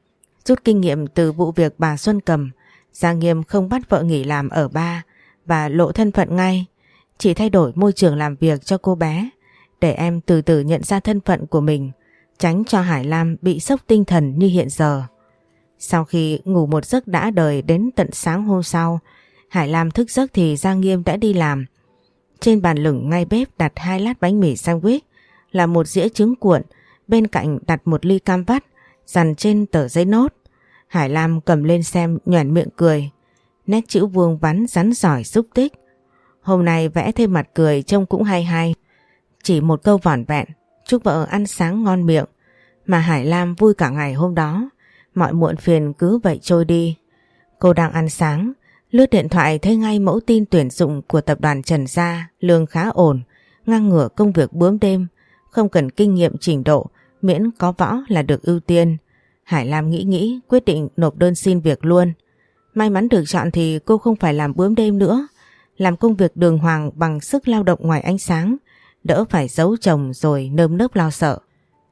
A: Rút kinh nghiệm từ vụ việc bà Xuân Cầm, Giang Nghiêm không bắt vợ nghỉ làm ở ba và lộ thân phận ngay, chỉ thay đổi môi trường làm việc cho cô bé để em từ từ nhận ra thân phận của mình, tránh cho Hải Lam bị sốc tinh thần như hiện giờ. Sau khi ngủ một giấc đã đời đến tận sáng hôm sau, Hải Lam thức giấc thì Giang Nghiêm đã đi làm. Trên bàn lửng ngay bếp đặt hai lát bánh mì sandwich, là một dĩa trứng cuộn, bên cạnh đặt một ly cam vắt dằn trên tờ giấy nốt. Hải Lam cầm lên xem nhoẻn miệng cười. Nét chữ vuông vắn rắn giỏi xúc tích. Hôm nay vẽ thêm mặt cười trông cũng hay hay. Chỉ một câu vỏn vẹn, chúc vợ ăn sáng ngon miệng, mà Hải Lam vui cả ngày hôm đó. Mọi muộn phiền cứ vậy trôi đi. Cô đang ăn sáng, lướt điện thoại thấy ngay mẫu tin tuyển dụng của tập đoàn Trần Gia, lương khá ổn, ngang ngửa công việc bướm đêm, không cần kinh nghiệm trình độ, miễn có võ là được ưu tiên. Hải Lam nghĩ nghĩ quyết định nộp đơn xin việc luôn. May mắn được chọn thì cô không phải làm bướm đêm nữa, làm công việc đường hoàng bằng sức lao động ngoài ánh sáng, đỡ phải giấu chồng rồi nơm nớp lo sợ.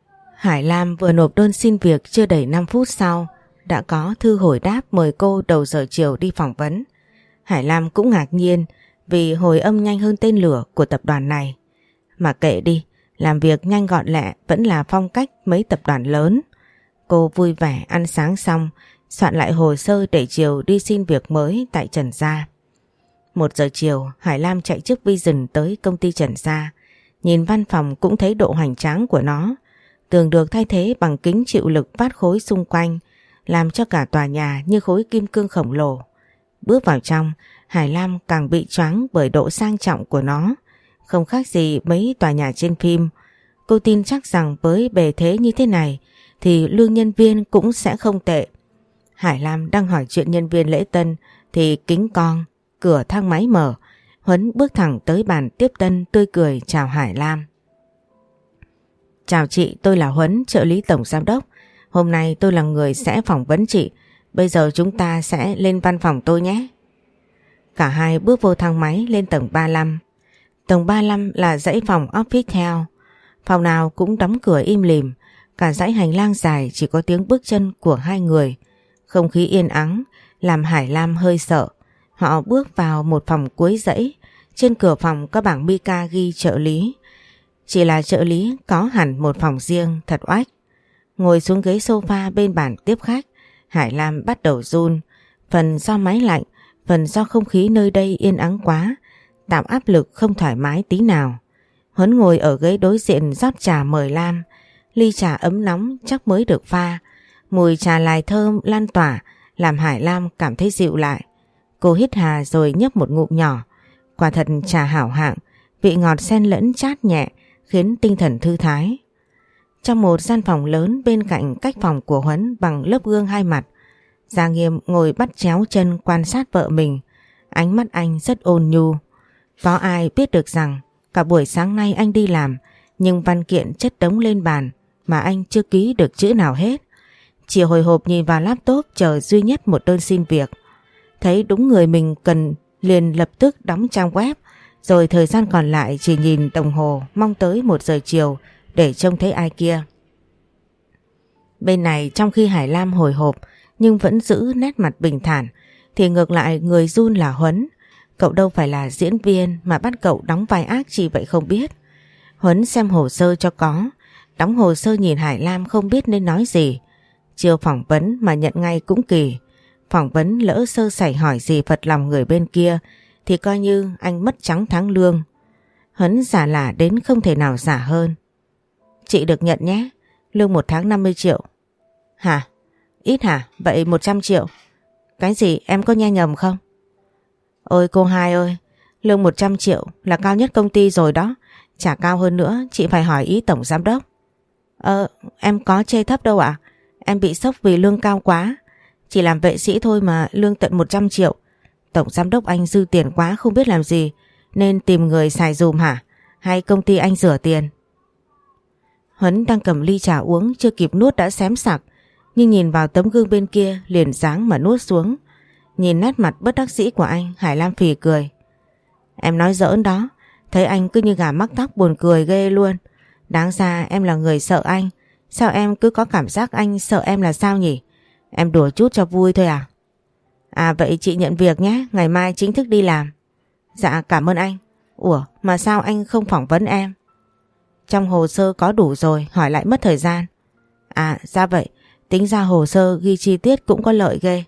A: Hải Lam vừa nộp đơn xin việc chưa đầy năm phút sau đã có thư hồi đáp mời cô đầu giờ chiều đi phỏng vấn. Hải Lam cũng ngạc nhiên vì hồi âm nhanh hơn tên lửa của tập đoàn này. Mà kệ đi, làm việc nhanh gọn lẹ vẫn là phong cách mấy tập đoàn lớn. Cô vui vẻ ăn sáng xong, soạn lại hồ sơ để chiều đi xin việc mới tại Trần Gia. Một giờ chiều, Hải Lam chạy chiếc Vision tới công ty Trần Gia. Nhìn văn phòng cũng thấy độ hoành tráng của nó. Tường được thay thế bằng kính chịu lực phát khối xung quanh, làm cho cả tòa nhà như khối kim cương khổng lồ. Bước vào trong, Hải Lam càng bị choáng bởi độ sang trọng của nó. Không khác gì mấy tòa nhà trên phim. Cô tin chắc rằng với bề thế như thế này thì lương nhân viên cũng sẽ không tệ. Hải Lam đang hỏi chuyện nhân viên lễ tân thì kính cong, cửa thang máy mở. Huấn bước thẳng tới bàn tiếp tân tươi cười chào Hải Lam. Chào chị, tôi là Huấn, trợ lý tổng giám đốc. Hôm nay tôi là người sẽ phỏng vấn chị. Bây giờ chúng ta sẽ lên văn phòng tôi nhé. Cả hai bước vô thang máy lên tầng ba mươi lăm. Tầng ba mươi lăm là dãy phòng office theo. Phòng nào cũng đóng cửa im lìm. Cả dãy hành lang dài chỉ có tiếng bước chân của hai người. Không khí yên ắng làm Hải Lam hơi sợ. Họ bước vào một phòng cuối dãy. Trên cửa phòng có bảng mica ghi trợ lý. Chỉ là trợ lý có hẳn một phòng riêng, thật oách. Ngồi xuống ghế sofa bên bàn tiếp khách, Hải Lam bắt đầu run. Phần do máy lạnh, phần do không khí nơi đây yên ắng quá, tạo áp lực không thoải mái tí nào. Huấn ngồi ở ghế đối diện rót trà mời Lam. Ly trà ấm nóng chắc mới được pha. Mùi trà lài thơm lan tỏa làm Hải Lam cảm thấy dịu lại. Cô hít hà rồi nhấp một ngụm nhỏ. Quả thật trà hảo hạng, vị ngọt xen lẫn chát nhẹ khiến tinh thần thư thái. Trong một gian phòng lớn bên cạnh cách phòng của Huấn bằng lớp gương hai mặt, Gia Nghiêm ngồi bắt chéo chân quan sát vợ mình. Ánh mắt anh rất ôn nhu. Có ai biết được rằng cả buổi sáng nay anh đi làm, nhưng văn kiện chất đống lên bàn mà anh chưa ký được chữ nào hết. Chỉ hồi hộp nhìn vào laptop chờ duy nhất một đơn xin việc. Thấy đúng người mình cần liền lập tức đóng trang web, rồi thời gian còn lại chỉ nhìn đồng hồ mong tới một giờ chiều để trông thấy ai kia. Bên này trong khi Hải Lam hồi hộp nhưng vẫn giữ nét mặt bình thản, thì ngược lại người run là Huấn. Cậu đâu phải là diễn viên mà bắt cậu đóng vai ác chỉ vậy không biết. Huấn xem hồ sơ cho có, đóng hồ sơ nhìn Hải Lam không biết nên nói gì. Chưa phỏng vấn mà nhận ngay cũng kỳ. Phỏng vấn lỡ sơ sẩy hỏi gì phật lòng người bên kia thì coi như anh mất trắng tháng lương. Huấn giả lả đến không thể nào giả hơn. Chị được nhận nhé, lương một tháng năm mươi triệu. Hả? Ít hả? Vậy một trăm triệu. Cái gì, em có nghe nhầm không? Ôi cô hai ơi, lương một trăm triệu là cao nhất công ty rồi đó. Chả cao hơn nữa, chị phải hỏi ý tổng giám đốc. Ờ, em có chê thấp đâu ạ. Em bị sốc vì lương cao quá. Chỉ làm vệ sĩ thôi mà lương tận một trăm triệu. Tổng giám đốc anh dư tiền quá không biết làm gì, nên tìm người xài dùm hả? Hay công ty anh rửa tiền? Huấn đang cầm ly trà uống chưa kịp nuốt đã xém sặc, nhưng nhìn vào tấm gương bên kia liền giáng mà nuốt xuống. Nhìn nét mặt bất đắc dĩ của anh, Hải Lam phì cười. Em nói giỡn đó, thấy anh cứ như gà mắc tóc buồn cười ghê luôn. Đáng ra em là người sợ anh, sao em cứ có cảm giác anh sợ em là sao nhỉ? Em đùa chút cho vui thôi à? À vậy chị nhận việc nhé, ngày mai chính thức đi làm. Dạ cảm ơn anh. Ủa mà sao anh không phỏng vấn em? Trong hồ sơ có đủ rồi, hỏi lại mất thời gian. À ra vậy, tính ra hồ sơ ghi chi tiết cũng có lợi ghê.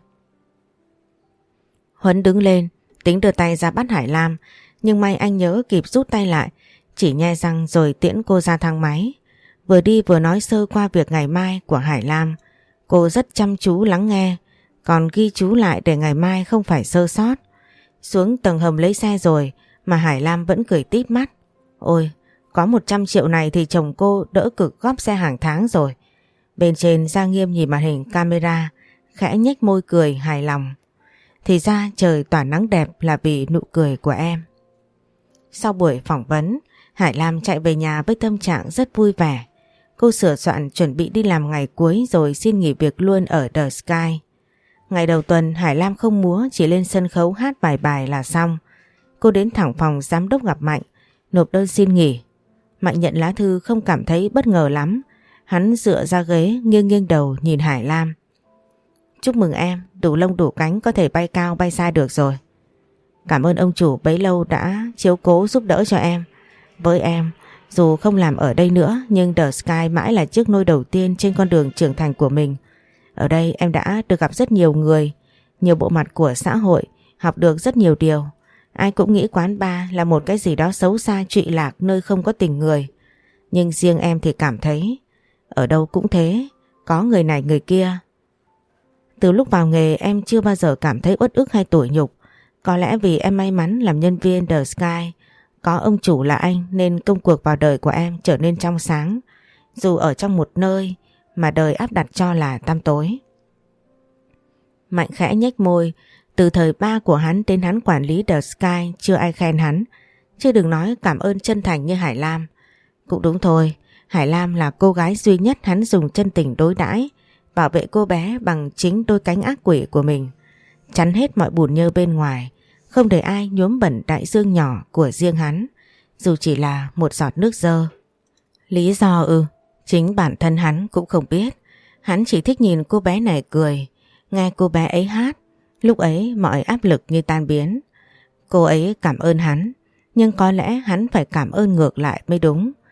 A: Huấn đứng lên, tính đưa tay ra bắt Hải Lam, nhưng may anh nhớ kịp rút tay lại, chỉ nhe răng rồi tiễn cô ra thang máy. Vừa đi vừa nói sơ qua việc ngày mai của Hải Lam. Cô rất chăm chú lắng nghe, còn ghi chú lại để ngày mai không phải sơ sót. Xuống tầng hầm lấy xe rồi mà Hải Lam vẫn cười tít mắt. Ôi, có một trăm triệu này thì chồng cô đỡ cực góp xe hàng tháng rồi. Bên trên Gia Nghiêm nhìn màn hình camera, khẽ nhếch môi cười hài lòng. Thì ra trời tỏa nắng đẹp là vì nụ cười của em. Sau buổi phỏng vấn, Hải Lam chạy về nhà với tâm trạng rất vui vẻ. Cô sửa soạn chuẩn bị đi làm ngày cuối rồi xin nghỉ việc luôn ở The Sky. Ngày đầu tuần Hải Lam không múa, chỉ lên sân khấu hát vài bài là xong. Cô đến thẳng phòng giám đốc gặp Mạnh, nộp đơn xin nghỉ. Mạnh nhận lá thư không cảm thấy bất ngờ lắm. Hắn dựa ra ghế nghiêng nghiêng đầu nhìn Hải Lam. Chúc mừng em, đủ lông đủ cánh có thể bay cao bay xa được rồi. Cảm ơn ông chủ bấy lâu đã chiếu cố giúp đỡ cho em. Với em, dù không làm ở đây nữa nhưng The Sky mãi là chiếc nôi đầu tiên trên con đường trưởng thành của mình. Ở đây em đã được gặp rất nhiều người, nhiều bộ mặt của xã hội, học được rất nhiều điều. Ai cũng nghĩ quán bar là một cái gì đó xấu xa trụy lạc nơi không có tình người. Nhưng riêng em thì cảm thấy ở đâu cũng thế, có người này người kia. Từ lúc vào nghề em chưa bao giờ cảm thấy uất ức hay tủi nhục. Có lẽ vì em may mắn làm nhân viên The Sky, có ông chủ là anh nên công cuộc vào đời của em trở nên trong sáng, dù ở trong một nơi mà đời áp đặt cho là tăm tối. Mạnh khẽ nhếch môi, từ thời ba của hắn đến hắn quản lý The Sky chưa ai khen hắn, chứ đừng nói cảm ơn chân thành như Hải Lam. Cũng đúng thôi, Hải Lam là cô gái duy nhất hắn dùng chân tình đối đãi, bảo vệ cô bé bằng chính đôi cánh ác quỷ của mình, chắn hết mọi bùn nhơ bên ngoài, không để ai nhuốm bẩn đại dương nhỏ của riêng hắn, dù chỉ là một giọt nước dơ. Lý do ư? Chính bản thân hắn cũng không biết. Hắn chỉ thích nhìn cô bé này cười, nghe cô bé ấy hát, lúc ấy mọi áp lực như tan biến. Cô ấy cảm ơn hắn, nhưng có lẽ hắn phải cảm ơn ngược lại mới đúng.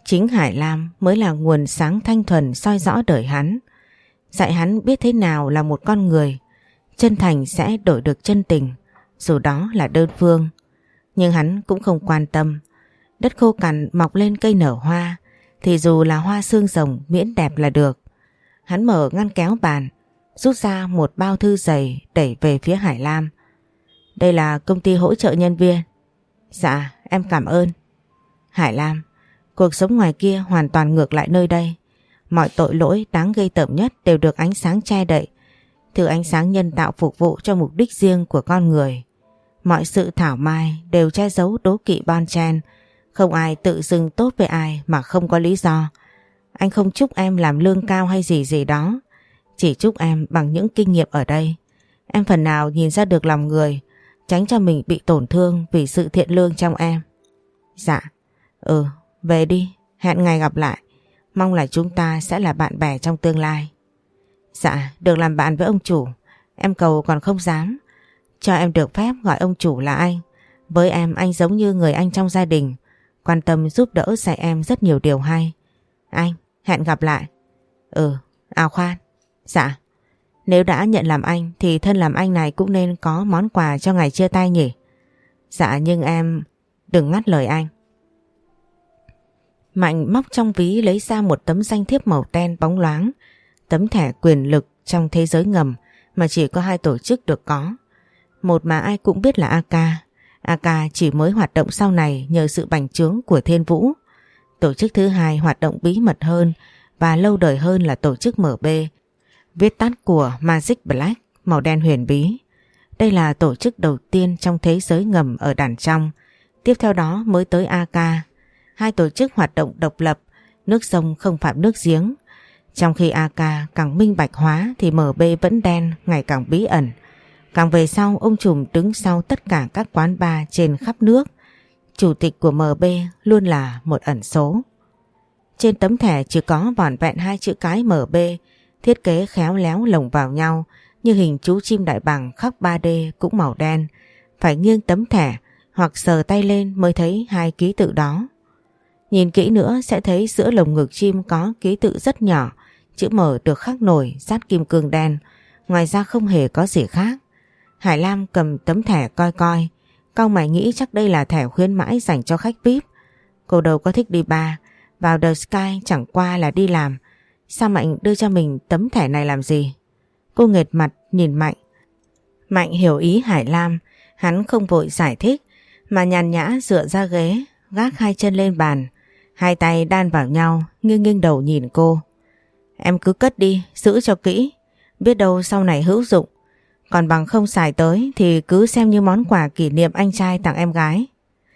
A: Chính Hải Lam mới là nguồn sáng thanh thuần soi rõ đời hắn, dạy hắn biết thế nào là một con người. Chân thành sẽ đổi được chân tình, dù đó là đơn phương. Nhưng hắn cũng không quan tâm. Đất khô cằn mọc lên cây nở hoa, thì dù là hoa xương rồng miễn đẹp là được. Hắn mở ngăn kéo bàn, rút ra một bao thư dày đẩy về phía Hải Lam. Đây là công ty hỗ trợ nhân viên. Dạ, em cảm ơn. Hải Lam, cuộc sống ngoài kia hoàn toàn ngược lại nơi đây. Mọi tội lỗi đáng gây tởm nhất đều được ánh sáng che đậy. Thứ ánh sáng nhân tạo phục vụ cho mục đích riêng của con người. Mọi sự thảo mai đều che giấu đố kỵ bon chen. Không ai tự dưng tốt với ai mà không có lý do. Anh không chúc em làm lương cao hay gì gì đó. Chỉ chúc em bằng những kinh nghiệm ở đây, em phần nào nhìn ra được lòng người, tránh cho mình bị tổn thương vì sự thiện lương trong em. Dạ, ừ, về đi, hẹn ngày gặp lại. Mong là chúng ta sẽ là bạn bè trong tương lai. Dạ, được làm bạn với ông chủ, em cầu còn không dám. Cho em được phép gọi ông chủ là anh. Với em anh giống như người anh trong gia đình, quan tâm giúp đỡ dạy em rất nhiều điều hay. Anh, hẹn gặp lại. Ừ, à khoan. Dạ, nếu đã nhận làm anh thì thân làm anh này cũng nên có món quà cho ngày chia tay nhỉ. Dạ nhưng em... Đừng ngắt lời anh. Mạnh móc trong ví lấy ra một tấm danh thiếp màu đen bóng loáng, tấm thẻ quyền lực trong thế giới ngầm mà chỉ có hai tổ chức được có. Một mà ai cũng biết là a ca. a ca chỉ mới hoạt động sau này nhờ sự bành trướng của Thiên Vũ. Tổ chức thứ hai hoạt động bí mật hơn và lâu đời hơn là tổ chức em bê, viết tắt của Magic Black, màu đen huyền bí. Đây là tổ chức đầu tiên trong thế giới ngầm ở đàn trong, tiếp theo đó mới tới a ca. Hai tổ chức hoạt động độc lập, nước sông không phạm nước giếng. Trong khi a ca càng minh bạch hóa thì em bê vẫn đen, ngày càng bí ẩn. Càng về sau ông trùm đứng sau tất cả các quán bar trên khắp nước. Chủ tịch của em bê luôn là một ẩn số. Trên tấm thẻ chỉ có vỏn vẹn hai chữ cái em bê, thiết kế khéo léo lồng vào nhau như hình chú chim đại bàng khắc ba đê cũng màu đen. Phải nghiêng tấm thẻ hoặc sờ tay lên mới thấy hai ký tự đó. Nhìn kỹ nữa sẽ thấy giữa lồng ngực chim có ký tự rất nhỏ, chữ M được khắc nổi sát kim cương đen, ngoài ra không hề có gì khác. Hải Lam cầm tấm thẻ coi coi, cau mày nghĩ chắc đây là thẻ khuyến mãi dành cho khách vi ai pi. Cô đâu có thích đi bar, vào The Sky chẳng qua là đi làm. Sao Mạnh đưa cho mình tấm thẻ này làm gì? Cô nghệt mặt nhìn Mạnh. Mạnh hiểu ý Hải Lam, hắn không vội giải thích mà nhàn nhã dựa ra ghế, gác hai chân lên bàn, hai tay đan vào nhau, nghiêng nghiêng đầu nhìn cô. Em cứ cất đi, giữ cho kỹ, biết đâu sau này hữu dụng. Còn bằng không xài tới thì cứ xem như món quà kỷ niệm anh trai tặng em gái.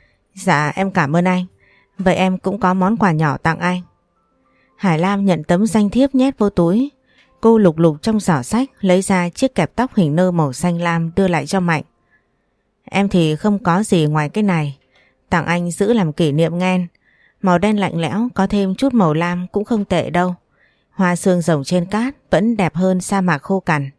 A: Dạ em cảm ơn anh. Vậy em cũng có món quà nhỏ tặng anh. Hải Lam nhận tấm danh thiếp nhét vô túi. Cô lục lục trong giỏ sách lấy ra chiếc kẹp tóc hình nơ màu xanh lam đưa lại cho Mạnh. Em thì không có gì ngoài cái này, tặng anh giữ làm kỷ niệm nghen. Màu đen lạnh lẽo có thêm chút màu lam cũng không tệ đâu. Hoa xương rồng trên cát vẫn đẹp hơn sa mạc khô cằn.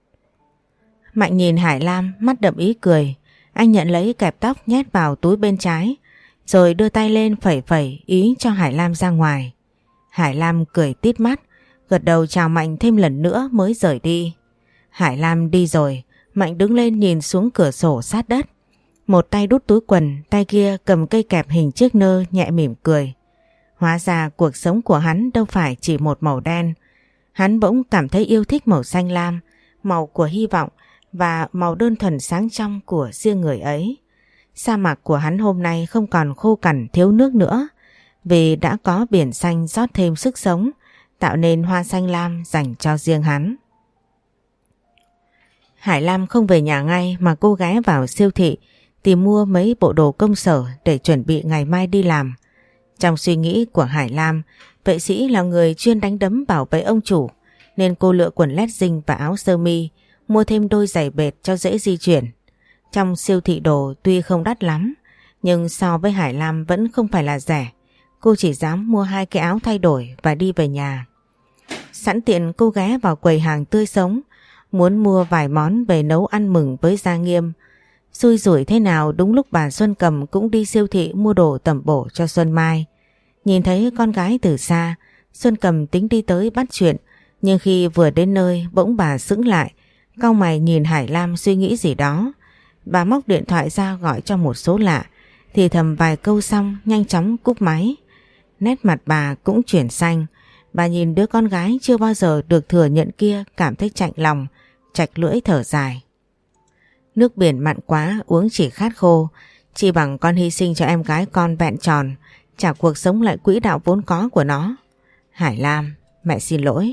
A: Mạnh nhìn Hải Lam mắt đậm ý cười. Anh nhận lấy kẹp tóc nhét vào túi bên trái, rồi đưa tay lên phẩy phẩy ý cho Hải Lam ra ngoài. Hải Lam cười tít mắt, gật đầu chào Mạnh thêm lần nữa mới rời đi. Hải Lam đi rồi, Mạnh đứng lên nhìn xuống cửa sổ sát đất. Một tay đút túi quần, tay kia cầm cây kẹp hình chiếc nơ nhẹ mỉm cười. Hóa ra cuộc sống của hắn đâu phải chỉ một màu đen. Hắn bỗng cảm thấy yêu thích màu xanh lam, màu của hy vọng và màu đơn thuần sáng trong của riêng người ấy. Sa mạc của hắn hôm nay không còn khô cằn thiếu nước nữa, vì đã có biển xanh rót thêm sức sống, tạo nên hoa xanh lam dành cho riêng hắn. Hải Lam không về nhà ngay mà cô ghé vào siêu thị tìm mua mấy bộ đồ công sở để chuẩn bị ngày mai đi làm. Trong suy nghĩ của Hải Lam, vệ sĩ là người chuyên đánh đấm bảo vệ ông chủ, nên cô lựa quần lét dinh và áo sơ mi, mua thêm đôi giày bệt cho dễ di chuyển. Trong siêu thị đồ tuy không đắt lắm, nhưng so với Hải Lam vẫn không phải là rẻ. Cô chỉ dám mua hai cái áo thay đổi và đi về nhà. Sẵn tiện cô ghé vào quầy hàng tươi sống, muốn mua vài món về nấu ăn mừng với Gia Nghiêm. Xui rủi thế nào đúng lúc bà Xuân Cầm cũng đi siêu thị mua đồ tẩm bổ cho Xuân Mai. Nhìn thấy con gái từ xa, Xuân Cầm tính đi tới bắt chuyện, nhưng khi vừa đến nơi bỗng bà sững lại, cau mày nhìn Hải Lam suy nghĩ gì đó. Bà móc điện thoại ra gọi cho một số lạ, thì thầm vài câu xong nhanh chóng cúp máy. Nét mặt bà cũng chuyển xanh. Bà nhìn đứa con gái chưa bao giờ được thừa nhận kia, cảm thấy chạnh lòng, chạch lưỡi thở dài. Nước biển mặn quá, uống chỉ khát khô. Chỉ bằng con hy sinh cho em gái con vẹn tròn, trả cuộc sống lại quỹ đạo vốn có của nó. Hải Lam, mẹ xin lỗi.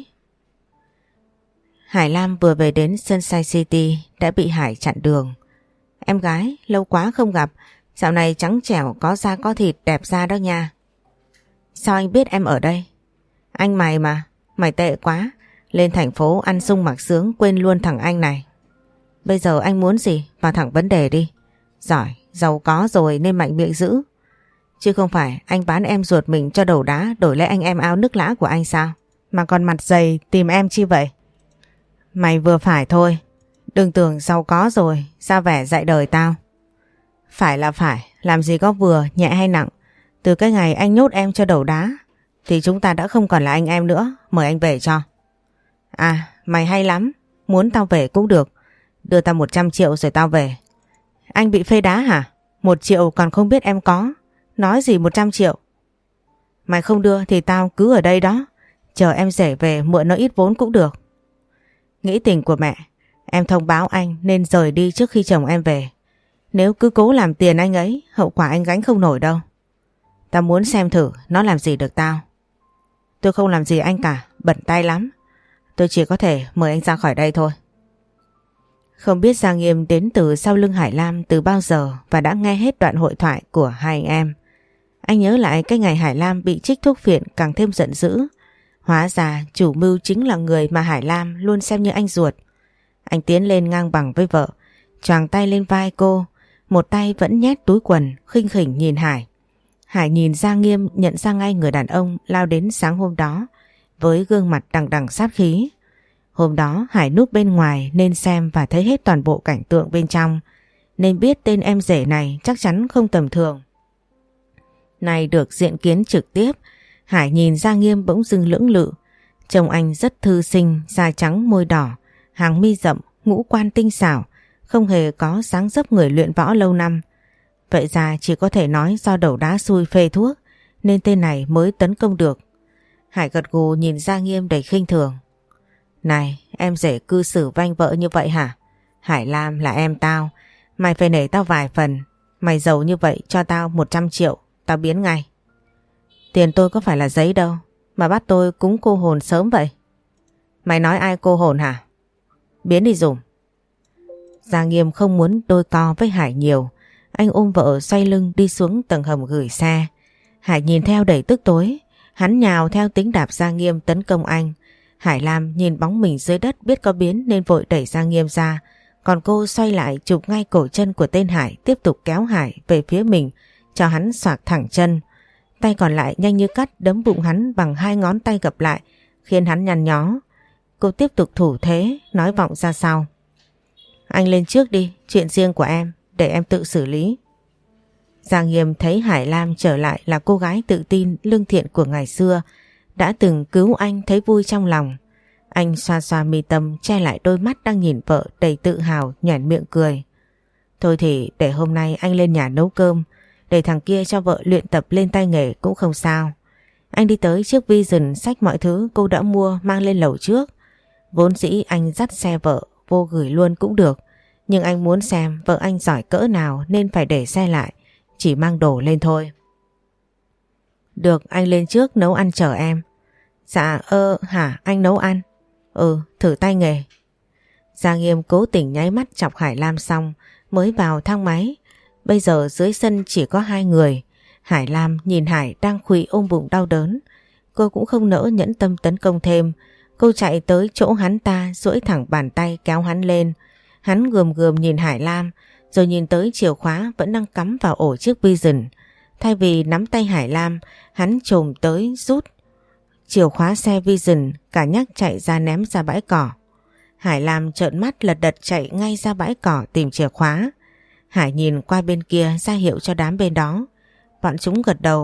A: Hải Lam vừa về đến Sunshine City đã bị Hải chặn đường. Em gái, lâu quá không gặp, dạo này trắng trẻo, có da có thịt, đẹp da đó nha. Sao anh biết em ở đây? Anh mày mà, mày tệ quá, lên thành phố ăn sung mặc sướng quên luôn thằng anh này. Bây giờ anh muốn gì? Vào thẳng vấn đề đi. Giỏi, giàu có rồi nên mạnh miệng giữ. Chứ không phải anh bán em ruột mình cho đầu đá đổi lấy anh em ao nước lã của anh sao? Mà còn mặt dày tìm em chi vậy? Mày vừa phải thôi. Đừng tưởng giàu có rồi ra vẻ dạy đời tao. Phải là phải, làm gì có vừa, nhẹ hay nặng. Từ cái ngày anh nhốt em cho đầu đá thì chúng ta đã không còn là anh em nữa. Mời anh về cho. À, mày hay lắm. Muốn tao về cũng được. Đưa tao một trăm triệu rồi tao về. Anh bị phê đá hả? Một triệu còn không biết em có. Nói gì một trăm triệu? Mày không đưa thì tao cứ ở đây đó. Chờ em rể về mượn nó ít vốn cũng được. Nghĩ tình của mẹ. Em thông báo anh nên rời đi trước khi chồng em về. Nếu cứ cố làm tiền anh ấy, hậu quả anh gánh không nổi đâu. Tao muốn xem thử nó làm gì được tao. Tôi không làm gì anh cả, bận tay lắm. Tôi chỉ có thể mời anh ra khỏi đây thôi. Không biết Giang Nghiêm đến từ sau lưng Hải Lam từ bao giờ và đã nghe hết đoạn hội thoại của hai anh em. Anh nhớ lại cái ngày Hải Lam bị trích thuốc phiện càng thêm giận dữ. Hóa ra chủ mưu chính là người mà Hải Lam luôn xem như anh ruột. Anh tiến lên ngang bằng với vợ, choàng tay lên vai cô, một tay vẫn nhét túi quần, khinh khỉnh nhìn Hải. Hải nhìn Giang Nghiêm nhận ra ngay người đàn ông lao đến sáng hôm đó với gương mặt đằng đằng sát khí. Hôm đó Hải núp bên ngoài nên xem và thấy hết toàn bộ cảnh tượng bên trong, nên biết tên em rể này chắc chắn không tầm thường. Này được diện kiến trực tiếp, Hải nhìn Giang Nghiêm bỗng dưng lưỡng lự. Trông anh rất thư sinh, da trắng môi đỏ, hàng mi rậm, ngũ quan tinh xảo, không hề có dáng dấp người luyện võ lâu năm. Vậy ra chỉ có thể nói do đầu đá xui phê thuốc nên tên này mới tấn công được. Hải gật gù nhìn Giang Nghiêm đầy khinh thường. Này, em rể cư xử vanh vợ như vậy hả? Hải Lam là em tao, mày phải nể tao vài phần. Mày giàu như vậy cho tao một trăm triệu, tao biến ngay. Tiền tôi có phải là giấy đâu, mà bắt tôi cúng cô hồn sớm vậy. Mày nói ai cô hồn hả? Biến đi dùm. Giang Nghiêm không muốn đôi co với Hải nhiều. Anh ôm vợ xoay lưng đi xuống tầng hầm gửi xe. Hải nhìn theo đầy tức tối. Hắn nhào theo tính đạp Giang Nghiêm tấn công anh. Hải Lam nhìn bóng mình dưới đất biết có biến nên vội đẩy Giang Nghiêm ra. Còn cô xoay lại chụp ngay cổ chân của tên Hải, tiếp tục kéo Hải về phía mình cho hắn xoạc thẳng chân. Tay còn lại nhanh như cắt đấm bụng hắn bằng hai ngón tay gập lại khiến hắn nhăn nhó. Cô tiếp tục thủ thế nói vọng ra sau. Anh lên trước đi, chuyện riêng của em để em tự xử lý. Giang Nghiêm thấy Hải Lam trở lại là cô gái tự tin lương thiện của ngày xưa, đã từng cứu anh thấy vui trong lòng. Anh xoa xoa mi tâm che lại đôi mắt đang nhìn vợ đầy tự hào, nhoẻn miệng cười. Thôi thì để hôm nay anh lên nhà nấu cơm, để thằng kia cho vợ luyện tập lên tay nghề cũng không sao. Anh đi tới chiếc Vision xách mọi thứ cô đã mua mang lên lầu trước. Vốn dĩ anh dắt xe vợ vô gửi luôn cũng được, nhưng anh muốn xem vợ anh giỏi cỡ nào nên phải để xe lại, chỉ mang đồ lên thôi. Được, anh lên trước nấu ăn chở em. Dạ ơ hả, anh nấu ăn? Ừ, thử tay nghề. Giang Nghiêm cố tình nháy mắt chọc Hải Lam xong mới vào thang máy. Bây giờ dưới sân chỉ có hai người. Hải Lam nhìn Hải đang khuỵu ôm bụng đau đớn. Cô cũng không nỡ nhẫn tâm tấn công thêm. Cô chạy tới chỗ hắn ta, duỗi thẳng bàn tay kéo hắn lên. Hắn gườm gườm nhìn Hải Lam, rồi nhìn tới chìa khóa vẫn đang cắm vào ổ chiếc Vision. Thay vì nắm tay Hải Lam, hắn chồm tới rút chìa khóa xe Vision, cả nhắc chạy ra ném ra bãi cỏ. Hải Lam trợn mắt lật đật chạy ngay ra bãi cỏ tìm chìa khóa. Hải nhìn qua bên kia ra hiệu cho đám bên đó. Bọn chúng gật đầu,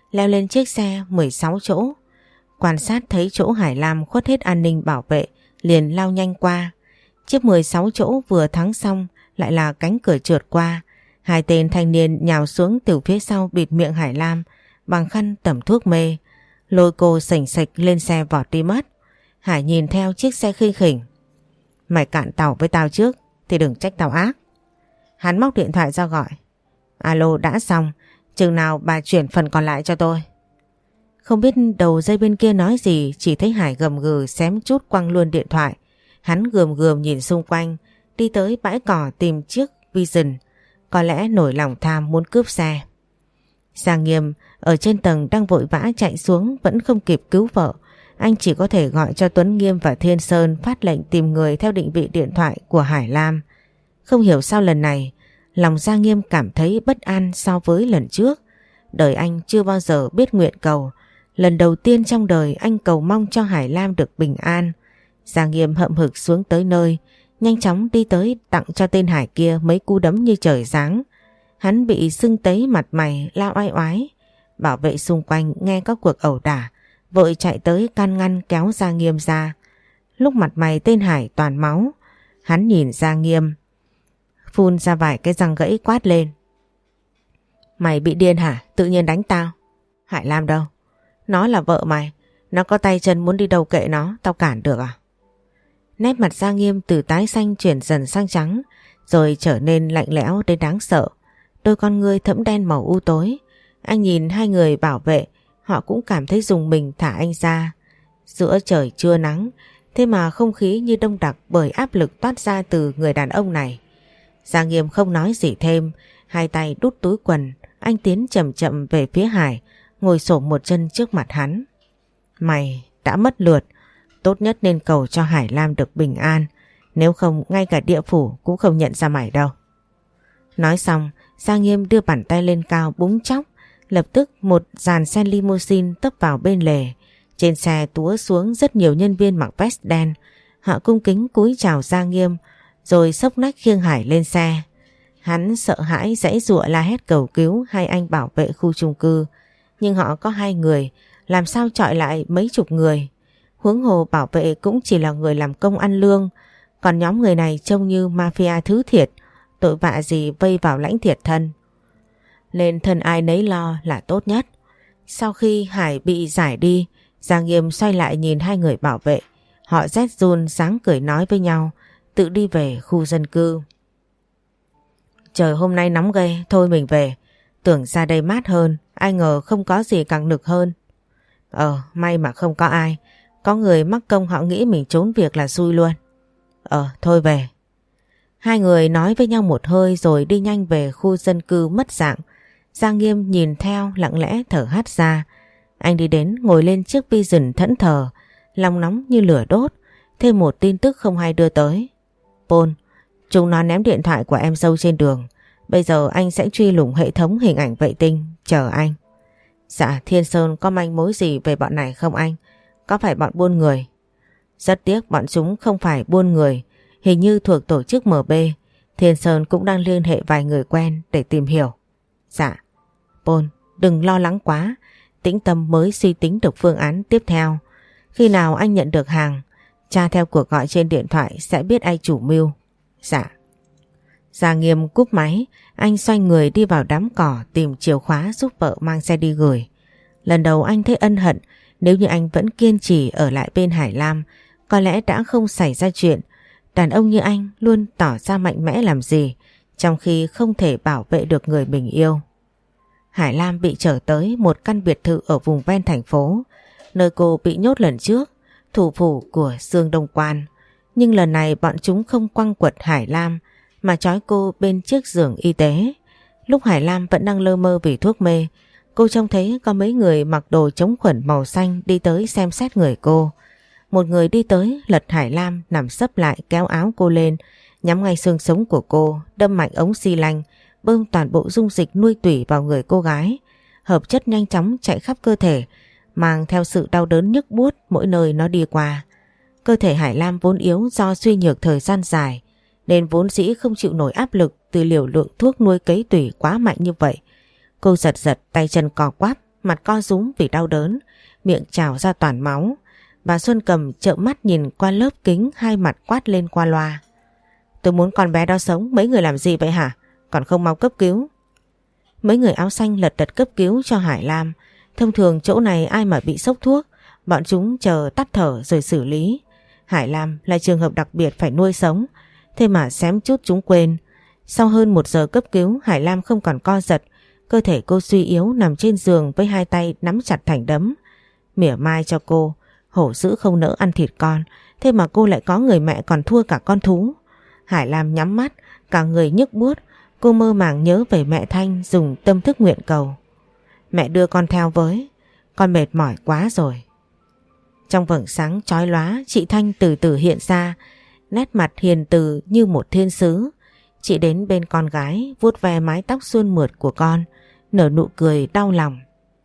A: leo lên chiếc xe mười sáu chỗ. Quan sát thấy chỗ Hải Lam khuất hết an ninh bảo vệ, liền lao nhanh qua. Chiếc mười sáu chỗ vừa thắng xong lại là cánh cửa trượt qua. Hai tên thanh niên nhào xuống từ phía sau bịt miệng Hải Lam bằng khăn tẩm thuốc mê, lôi cô sành sạch lên xe vọt đi mất. Hải nhìn theo chiếc xe khinh khỉnh. Mày cạn tàu với tao trước thì đừng trách tao ác. Hắn móc điện thoại ra gọi. Alo, đã xong, chừng nào bà chuyển phần còn lại cho tôi. Không biết đầu dây bên kia nói gì, chỉ thấy Hải gầm gừ xém chút quăng luôn điện thoại. Hắn gườm gườm nhìn xung quanh, đi tới bãi cỏ tìm chiếc Vision, có lẽ nổi lòng tham muốn cướp xe. Giang Nghiêm ở trên tầng đang vội vã chạy xuống, vẫn không kịp cứu vợ. Anh chỉ có thể gọi cho Tuấn Nghiêm và Thiên Sơn phát lệnh tìm người theo định vị điện thoại của Hải Lam. Không hiểu sao lần này lòng Giang Nghiêm cảm thấy bất an so với lần trước. Đời anh chưa bao giờ biết nguyện cầu. Lần đầu tiên trong đời anh cầu mong cho Hải Lam được bình an. Giang Nghiêm hậm hực xuống tới nơi, nhanh chóng đi tới tặng cho tên Hải kia mấy cú đấm như trời giáng. Hắn bị sưng tấy mặt mày lao oai oái. Bảo vệ xung quanh nghe có cuộc ẩu đả, vội chạy tới can ngăn kéo Giang Nghiêm ra. Lúc mặt mày tên Hải toàn máu, hắn nhìn Giang Nghiêm, phun ra vài cái răng gãy quát lên. Mày bị điên hả? Tự nhiên đánh tao. Hải Lam đâu? Nó là vợ mày, nó có tay chân muốn đi đâu kệ nó, tao cản được à? Nét mặt Giang Nghiêm từ tái xanh chuyển dần sang trắng, rồi trở nên lạnh lẽo đến đáng sợ. Đôi con ngươi thẫm đen màu u tối. Anh nhìn hai người bảo vệ, họ cũng cảm thấy rùng mình thả anh ra. Giữa trời trưa nắng, thế mà không khí như đông đặc bởi áp lực toát ra từ người đàn ông này. Giang Nghiêm không nói gì thêm, hai tay đút túi quần, anh tiến chậm chậm về phía Hải, ngồi xổm một chân trước mặt hắn. Mày đã mất lượt, tốt nhất nên cầu cho Hải Lam được bình an, nếu không ngay cả địa phủ cũng không nhận ra mày đâu. Nói xong, Giang Nghiêm đưa bàn tay lên cao búng chóc, lập tức một dàn xe limousine tấp vào bên lề. Trên xe túa xuống rất nhiều nhân viên mặc vest đen, họ cung kính cúi chào Giang Nghiêm, rồi xốc nách khiêng Hải lên xe. Hắn sợ hãi giãy giụa la hét cầu cứu hai anh bảo vệ khu chung cư, nhưng họ có hai người, làm sao chọi lại mấy chục người. Huống hồ bảo vệ cũng chỉ là người làm công ăn lương, còn nhóm người này trông như mafia thứ thiệt, tội vạ gì vây vào lãnh thiệt thân. Nên thân ai nấy lo là tốt nhất. Sau khi Hải bị giải đi, Giang Nghiêm xoay lại nhìn hai người bảo vệ, họ rét run sáng cười nói với nhau, tự đi về khu dân cư. Trời hôm nay nóng ghê, thôi mình về. Tưởng ra đây mát hơn, ai ngờ không có gì càng nực hơn. Ờ, may mà không có ai. Có người mắc công họ nghĩ mình trốn việc là xui luôn. Ờ, thôi về. Hai người nói với nhau một hơi rồi đi nhanh về khu dân cư mất dạng. Giang Nghiêm nhìn theo lặng lẽ thở hắt ra. Anh đi đến ngồi lên chiếc Vision thẫn thờ, lòng nóng như lửa đốt. Thêm một tin tức không hay đưa tới. Paul, chúng nó ném điện thoại của em dâu trên đường. Bây giờ anh sẽ truy lùng hệ thống hình ảnh vệ tinh, chờ anh. Dạ, Thiên Sơn có manh mối gì về bọn này không anh? Có phải bọn buôn người? Rất tiếc bọn chúng không phải buôn người, hình như thuộc tổ chức em bê. Thiên Sơn cũng đang liên hệ vài người quen để tìm hiểu. Dạ. Paul, đừng lo lắng quá, tĩnh tâm mới suy tính được phương án tiếp theo. Khi nào anh nhận được hàng, tra theo cuộc gọi trên điện thoại sẽ biết ai chủ mưu. Dạ. Giang Nghiêm cúp máy, anh xoay người đi vào đám cỏ tìm chìa khóa giúp vợ mang xe đi gửi. Lần đầu anh thấy ân hận, nếu như anh vẫn kiên trì ở lại bên Hải Lam, có lẽ đã không xảy ra chuyện. Đàn ông như anh luôn tỏ ra mạnh mẽ làm gì, trong khi không thể bảo vệ được người mình yêu. Hải Lam bị trở tới một căn biệt thự ở vùng ven thành phố, nơi cô bị nhốt lần trước, thủ phủ của Dương Đông Quan. Nhưng lần này bọn chúng không quăng quật Hải Lam mà trói cô bên chiếc giường y tế. Lúc Hải Lam vẫn đang lơ mơ vì thuốc mê, cô trông thấy có mấy người mặc đồ chống khuẩn màu xanh đi tới xem xét người cô. Một người đi tới lật Hải Lam nằm sấp lại, kéo áo cô lên, nhắm ngay xương sống của cô, đâm mạnh ống xi lanh, bơm toàn bộ dung dịch nuôi tủy vào người cô gái. Hợp chất nhanh chóng chạy khắp cơ thể, mang theo sự đau đớn nhức buốt mỗi nơi nó đi qua. Cơ thể Hải Lam vốn yếu do suy nhược thời gian dài, nên vốn dĩ không chịu nổi áp lực từ liều lượng thuốc nuôi cấy tủy quá mạnh như vậy. Cô giật giật tay chân co quắp, mặt co rúm vì đau đớn, miệng trào ra toàn máu. Bà Xuân Cầm trợn mắt nhìn qua lớp kính, hai mặt quát lên qua loa. Tôi muốn con bé đó sống, mấy người làm gì vậy hả? Còn không mau cấp cứu. Mấy người áo xanh lật đật cấp cứu cho Hải Lam. Thông thường chỗ này ai mà bị sốc thuốc, bọn chúng chờ tắt thở rồi xử lý. Hải Lam là trường hợp đặc biệt phải nuôi sống, thế mà xém chút chúng quên. Sau hơn một giờ cấp cứu, Hải Lam không còn co giật, cơ thể cô suy yếu nằm trên giường với hai tay nắm chặt thành đấm. Mỉa mai cho cô, hổ dữ không nỡ ăn thịt con, thế mà cô lại có người mẹ còn thua cả con thú. Hải Lam nhắm mắt, cả người nhức buốt, cô mơ màng nhớ về mẹ Thanh dùng tâm thức nguyện cầu. Mẹ đưa con theo với, con mệt mỏi quá rồi. Trong vầng sáng chói lóa, chị Thanh từ từ hiện ra, nét mặt hiền từ như một thiên sứ. Chị đến bên con gái, vuốt ve mái tóc suôn mượt của con, nở nụ cười đau lòng.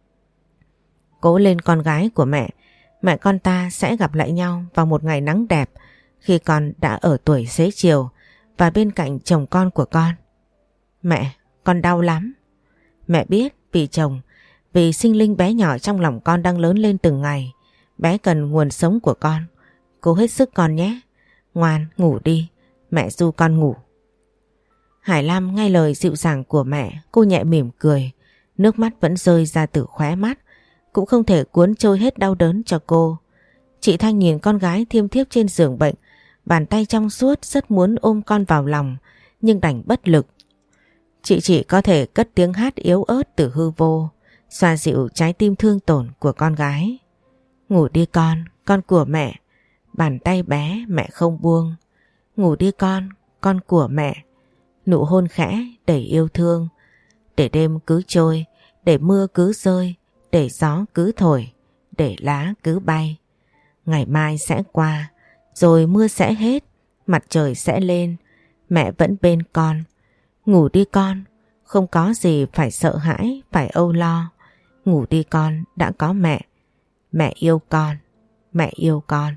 A: Cố lên con gái của mẹ, mẹ con ta sẽ gặp lại nhau vào một ngày nắng đẹp khi con đã ở tuổi xế chiều và bên cạnh chồng con của con. Mẹ, con đau lắm. Mẹ biết vì chồng, vì sinh linh bé nhỏ trong lòng con đang lớn lên từng ngày. Bé cần nguồn sống của con. Cố hết sức con nhé. Ngoan, ngủ đi, mẹ du con ngủ. Hải Lam nghe lời dịu dàng của mẹ, cô nhẹ mỉm cười. Nước mắt vẫn rơi ra từ khóe mắt, cũng không thể cuốn trôi hết đau đớn cho cô. Chị Thanh nhìn con gái thiêm thiếp trên giường bệnh, bàn tay trong suốt rất muốn ôm con vào lòng, nhưng đành bất lực. Chị chỉ có thể cất tiếng hát yếu ớt từ hư vô, xoa dịu trái tim thương tổn của con gái. Ngủ đi con, con của mẹ. Bàn tay bé mẹ không buông. Ngủ đi con, con của mẹ. Nụ hôn khẽ đầy yêu thương. Để đêm cứ trôi, để mưa cứ rơi, để gió cứ thổi, để lá cứ bay. Ngày mai sẽ qua, rồi mưa sẽ hết, mặt trời sẽ lên, mẹ vẫn bên con. Ngủ đi con, không có gì phải sợ hãi, phải âu lo. Ngủ đi con, đã có mẹ. Mẹ yêu con, mẹ yêu con.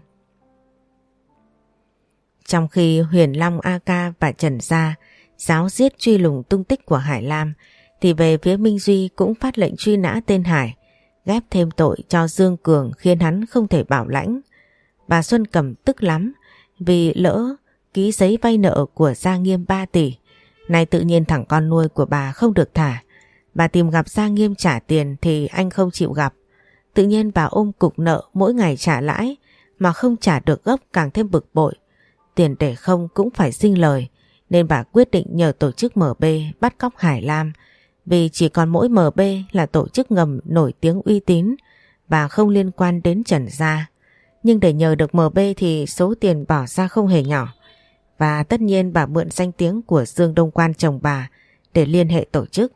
A: Trong khi Huyền Long, A Ca và Trần Gia giáo giết truy lùng tung tích của Hải Lam, thì về phía Minh Duy cũng phát lệnh truy nã tên Hải, ghép thêm tội cho Dương Cường khiến hắn không thể bảo lãnh. Bà Xuân Cầm tức lắm vì lỡ ký giấy vay nợ của Gia Nghiêm ba tỷ. Nay tự nhiên thằng con nuôi của bà không được thả. Bà tìm gặp Gia Nghiêm trả tiền thì anh không chịu gặp. Tự nhiên bà ôm cục nợ mỗi ngày trả lãi mà không trả được gốc càng thêm bực bội. Tiền để không cũng phải sinh lời, nên bà quyết định nhờ tổ chức em bê bắt cóc Hải Lam, vì chỉ còn mỗi em bê là tổ chức ngầm nổi tiếng uy tín và không liên quan đến Trần Gia. Nhưng để nhờ được em bê thì số tiền bỏ ra không hề nhỏ, và tất nhiên bà mượn danh tiếng của Dương Đông Quan chồng bà để liên hệ tổ chức.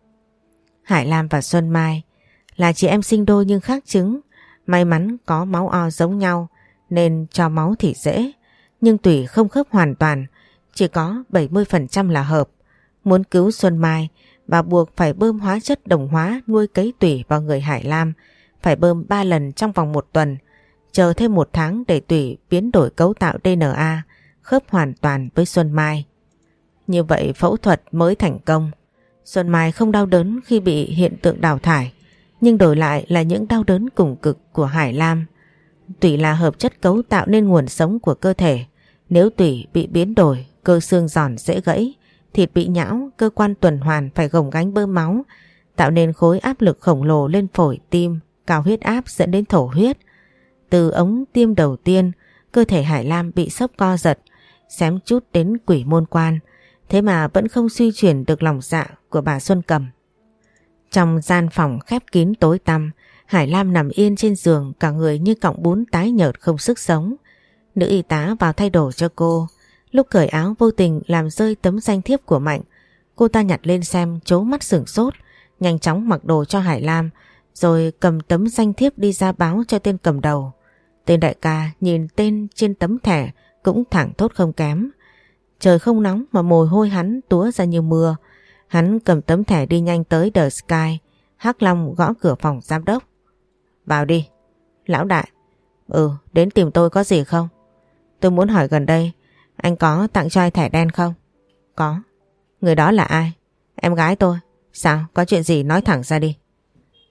A: Hải Lam và Xuân Mai là chị em sinh đôi nhưng khác trứng, may mắn có máu O giống nhau nên cho máu thì dễ, nhưng tủy không khớp hoàn toàn, chỉ có bảy mươi phần trăm là hợp. Muốn cứu Xuân Mai, bà buộc phải bơm hóa chất đồng hóa nuôi cấy tủy vào người Hải Lam, phải bơm ba lần trong vòng một tuần, chờ thêm một tháng để tủy biến đổi cấu tạo đê en a, khớp hoàn toàn với Xuân Mai. Như vậy phẫu thuật mới thành công. Xuân Mai không đau đớn khi bị hiện tượng đào thải, nhưng đổi lại là những đau đớn cùng cực của Hải Lam. Tủy là hợp chất cấu tạo nên nguồn sống của cơ thể. Nếu tủy bị biến đổi, cơ xương giòn dễ gãy, thịt bị nhão, cơ quan tuần hoàn phải gồng gánh bơm máu, tạo nên khối áp lực khổng lồ lên phổi, tim, cao huyết áp dẫn đến thổ huyết. Từ ống tiêm đầu tiên, cơ thể Hải Lam bị sốc co giật, xém chút đến quỷ môn quan, thế mà vẫn không suy chuyển được lòng dạ của bà Xuân Cầm. Trong gian phòng khép kín tối tăm, Hải Lam nằm yên trên giường, cả người như cọng bún tái nhợt không sức sống. Nữ y tá vào thay đồ cho cô. Lúc cởi áo vô tình làm rơi tấm danh thiếp của Mạnh. Cô ta nhặt lên xem, trố mắt sửng sốt, nhanh chóng mặc đồ cho Hải Lam, rồi cầm tấm danh thiếp đi ra báo cho tên cầm đầu. Tên đại ca nhìn tên trên tấm thẻ cũng thẳng thốt không kém. Trời không nóng mà mồ hôi hắn túa ra như mưa. Hắn cầm tấm thẻ đi nhanh tới The Sky. Hắc Long gõ cửa phòng giám đốc. Vào đi. Lão đại. Ừ, đến tìm tôi có gì không? Tôi muốn hỏi gần đây anh có tặng cho ai thẻ đen không? Có. Người đó là ai? Em gái tôi. Sao? Có chuyện gì nói thẳng ra đi.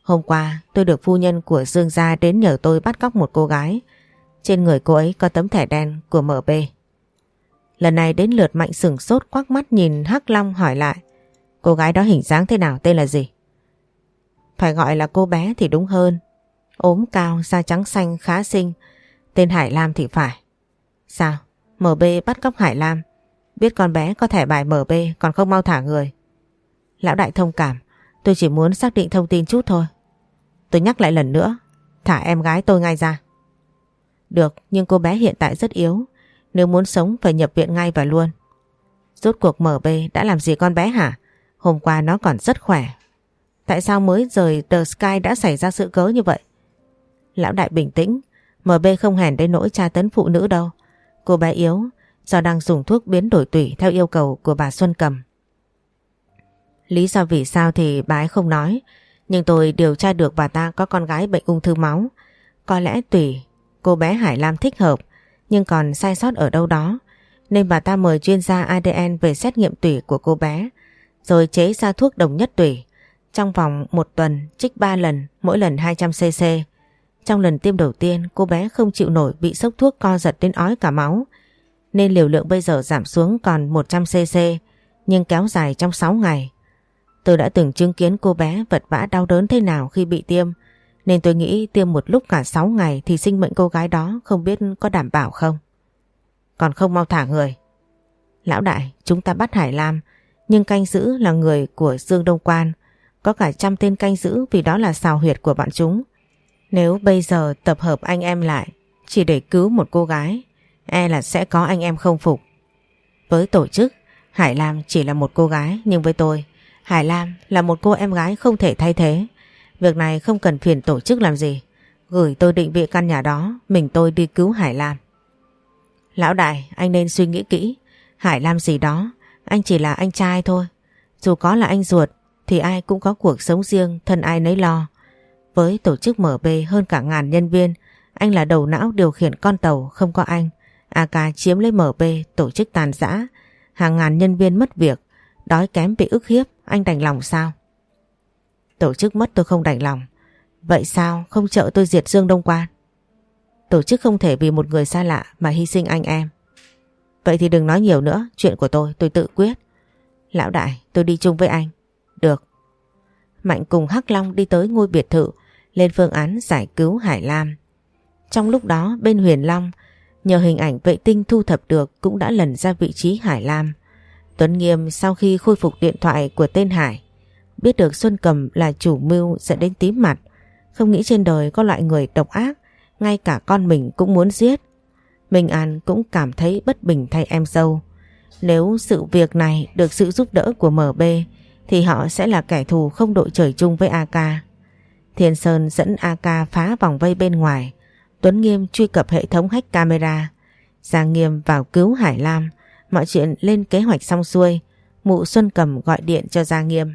A: Hôm qua tôi được phu nhân của Dương gia đến nhờ tôi bắt cóc một cô gái. Trên người cô ấy có tấm thẻ đen của em bê. Lần này đến lượt Mạnh sửng sốt quắc mắt nhìn Hắc Long hỏi lại. Cô gái đó hình dáng thế nào, tên là gì? Phải gọi là cô bé thì đúng hơn. Ốm cao, da trắng xanh khá xinh. Tên Hải Lam thì phải. Sao? em bê bắt cóc Hải Lam. Biết con bé có thẻ bài em bê còn không mau thả người. Lão đại thông cảm. Tôi chỉ muốn xác định thông tin chút thôi. Tôi nhắc lại lần nữa. Thả em gái tôi ngay ra. Được, nhưng cô bé hiện tại rất yếu. Nếu muốn sống phải nhập viện ngay và luôn. Rốt cuộc em bê đã làm gì con bé hả? Hôm qua nó còn rất khỏe. Tại sao mới rời The Sky đã xảy ra sự cố như vậy? Lão đại bình tĩnh. em bê không hèn đến nỗi tra tấn phụ nữ đâu. Cô bé yếu do đang dùng thuốc biến đổi tủy theo yêu cầu của bà Xuân Cầm. Lý do vì sao thì bà ấy không nói. Nhưng tôi điều tra được bà ta có con gái bệnh ung thư máu. Có lẽ tủy cô bé Hải Lam thích hợp, nhưng còn sai sót ở đâu đó. Nên bà ta mời chuyên gia a đê en về xét nghiệm tủy của cô bé. Rồi chế ra thuốc đồng nhất tủy. Trong vòng một tuần trích ba lần, mỗi lần hai trăm xê xê. Trong lần tiêm đầu tiên cô bé không chịu nổi, bị sốc thuốc co giật đến ói cả máu. Nên liều lượng bây giờ giảm xuống còn một trăm xê xê, nhưng kéo dài trong sáu ngày. Tôi đã từng chứng kiến cô bé vật vã đau đớn thế nào khi bị tiêm, nên tôi nghĩ tiêm một lúc cả sáu ngày thì sinh mệnh cô gái đó không biết có đảm bảo không. Còn không mau thả người. Lão đại, chúng ta bắt Hải Lam, nhưng canh giữ là người của Dương Đông Quan. Có cả trăm tên canh giữ vì đó là xào huyệt của bọn chúng. Nếu bây giờ tập hợp anh em lại chỉ để cứu một cô gái, e là sẽ có anh em không phục. Với tổ chức, Hải Lam chỉ là một cô gái, nhưng với tôi, Hải Lam là một cô em gái không thể thay thế. Việc này không cần phiền tổ chức làm gì. Gửi tôi định vị căn nhà đó, mình tôi đi cứu Hải Lam. Lão đại, anh nên suy nghĩ kỹ. Hải Lam gì đó, anh chỉ là anh trai thôi. Dù có là anh ruột thì ai cũng có cuộc sống riêng, thân ai nấy lo. Với tổ chức em bê hơn cả ngàn nhân viên, anh là đầu não điều khiển con tàu, không có anh. a ca chiếm lấy em bê, tổ chức tàn rã, hàng ngàn nhân viên mất việc, đói kém bị ức hiếp, anh đành lòng sao? Tổ chức mất tôi không đành lòng. Vậy sao không trợ tôi diệt Dương Đông Quan? Tổ chức không thể vì một người xa lạ mà hy sinh anh em. Vậy thì đừng nói nhiều nữa, chuyện của tôi tôi tự quyết. Lão đại, tôi đi chung với anh. Được. Mạnh cùng Hắc Long đi tới ngôi biệt thự, lên phương án giải cứu Hải Lam. Trong lúc đó bên Huyền Long, nhờ hình ảnh vệ tinh thu thập được cũng đã lần ra vị trí Hải Lam. Tuấn Nghiêm sau khi khôi phục điện thoại của tên Hải, biết được Xuân Cầm là chủ mưu dẫn đến tím mặt. Không nghĩ trên đời có loại người độc ác, ngay cả con mình cũng muốn giết. Minh An cũng cảm thấy bất bình thay em dâu. Nếu sự việc này được sự giúp đỡ của em bê thì họ sẽ là kẻ thù không đội trời chung với a ca. Thiên Sơn dẫn a ca phá vòng vây bên ngoài. Tuấn Nghiêm truy cập hệ thống hack camera. Giang Nghiêm vào cứu Hải Lam. Mọi chuyện lên kế hoạch xong xuôi. Mụ Xuân Cầm gọi điện cho Giang Nghiêm.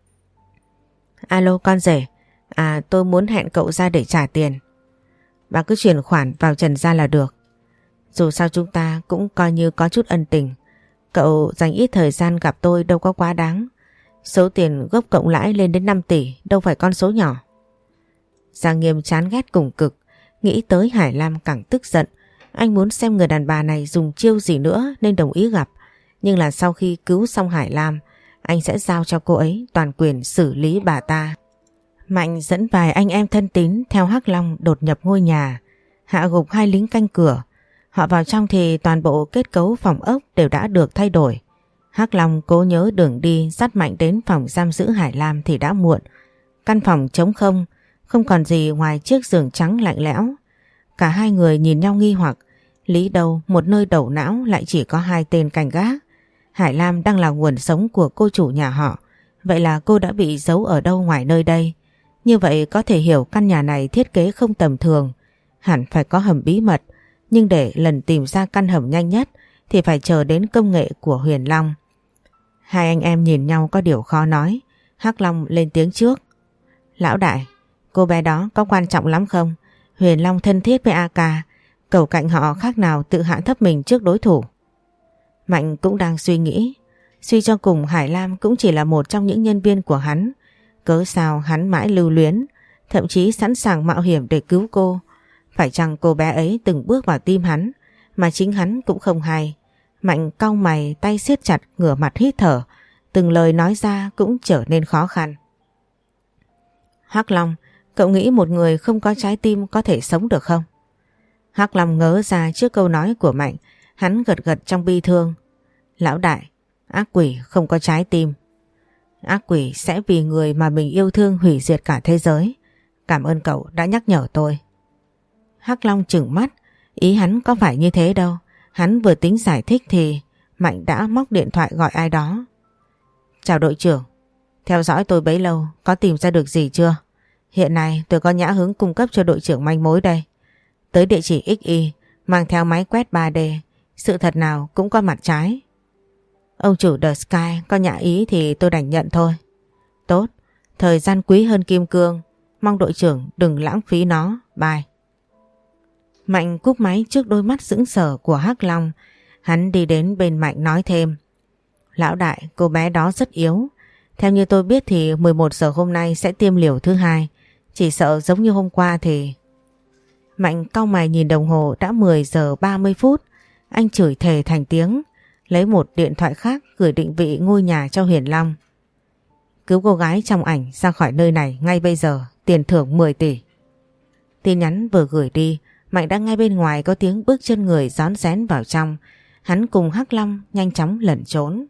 A: Alo con rể. À tôi muốn hẹn cậu ra để trả tiền. Bà cứ chuyển khoản vào Trần gia là được. Dù sao chúng ta cũng coi như có chút ân tình. Cậu dành ít thời gian gặp tôi đâu có quá đáng. Số tiền gốc cộng lãi lên đến năm tỷ, đâu phải con số nhỏ. Giang Nghiêm chán ghét cùng cực. Nghĩ tới Hải Lam càng tức giận. Anh muốn xem người đàn bà này dùng chiêu gì nữa nên đồng ý gặp. Nhưng là sau khi cứu xong Hải Lam, anh sẽ giao cho cô ấy toàn quyền xử lý bà ta. Mạnh dẫn vài anh em thân tín theo Hắc Long đột nhập ngôi nhà, hạ gục hai lính canh cửa. Họ vào trong thì toàn bộ kết cấu phòng ốc đều đã được thay đổi. Hắc Long cố nhớ đường đi dắt Mạnh đến phòng giam giữ Hải Lam thì đã muộn. Căn phòng trống không, không còn gì ngoài chiếc giường trắng lạnh lẽo. Cả hai người nhìn nhau nghi hoặc, lý đâu một nơi đầu não lại chỉ có hai tên canh gác. Hải Lam đang là nguồn sống của cô chủ nhà họ, vậy là cô đã bị giấu ở đâu ngoài nơi đây. Như vậy có thể hiểu căn nhà này thiết kế không tầm thường, hẳn phải có hầm bí mật, nhưng để lần tìm ra căn hầm nhanh nhất thì phải chờ đến công nghệ của Huyền Long. Hai anh em nhìn nhau có điều khó nói. Hắc Long lên tiếng trước. Lão đại, cô bé đó có quan trọng lắm không? Huyền Long thân thiết với a ca, cầu cạnh họ khác nào tự hạ thấp mình trước đối thủ. Mạnh cũng đang suy nghĩ. Suy cho cùng Hải Lam cũng chỉ là một trong những nhân viên của hắn. Cớ sao hắn mãi lưu luyến, thậm chí sẵn sàng mạo hiểm để cứu cô. Phải chăng cô bé ấy từng bước vào tim hắn mà chính hắn cũng không hay. Mạnh cau mày, tay siết chặt, ngửa mặt hít thở, từng lời nói ra cũng trở nên khó khăn. Hắc Long, cậu nghĩ một người không có trái tim có thể sống được không? Hắc Long ngớ ra trước câu nói của Mạnh, hắn gật gật trong bi thương. Lão đại, ác quỷ không có trái tim. Ác quỷ sẽ vì người mà mình yêu thương hủy diệt cả thế giới. Cảm ơn cậu đã nhắc nhở tôi. Hắc Long trừng mắt, ý hắn có phải như thế đâu. Hắn vừa tính giải thích thì Mạnh đã móc điện thoại gọi ai đó. Chào đội trưởng, theo dõi tôi bấy lâu, có tìm ra được gì chưa? Hiện nay tôi có nhã hứng cung cấp cho đội trưởng manh mối đây. Tới địa chỉ ích y, mang theo máy quét ba D, sự thật nào cũng có mặt trái. Ông chủ The Sky có nhã ý thì tôi đành nhận thôi. Tốt, thời gian quý hơn kim cương, mong đội trưởng đừng lãng phí nó, bye. Mạnh cúp máy trước đôi mắt sững sờ của Hắc Long. Hắn đi đến bên Mạnh nói thêm. Lão đại, cô bé đó rất yếu. Theo như tôi biết thì mười một giờ hôm nay sẽ tiêm liều thứ hai. Chỉ sợ giống như hôm qua thì... Mạnh cau mày nhìn đồng hồ đã mười giờ ba mươi phút. Anh chửi thề thành tiếng, lấy một điện thoại khác gửi định vị ngôi nhà cho Huyền Long. Cứu cô gái trong ảnh ra khỏi nơi này ngay bây giờ, tiền thưởng mười tỷ. Tin nhắn vừa gửi đi, Mạnh đã ngay bên ngoài có tiếng bước chân người rón rén vào trong. Hắn cùng Hắc Long nhanh chóng lẩn trốn.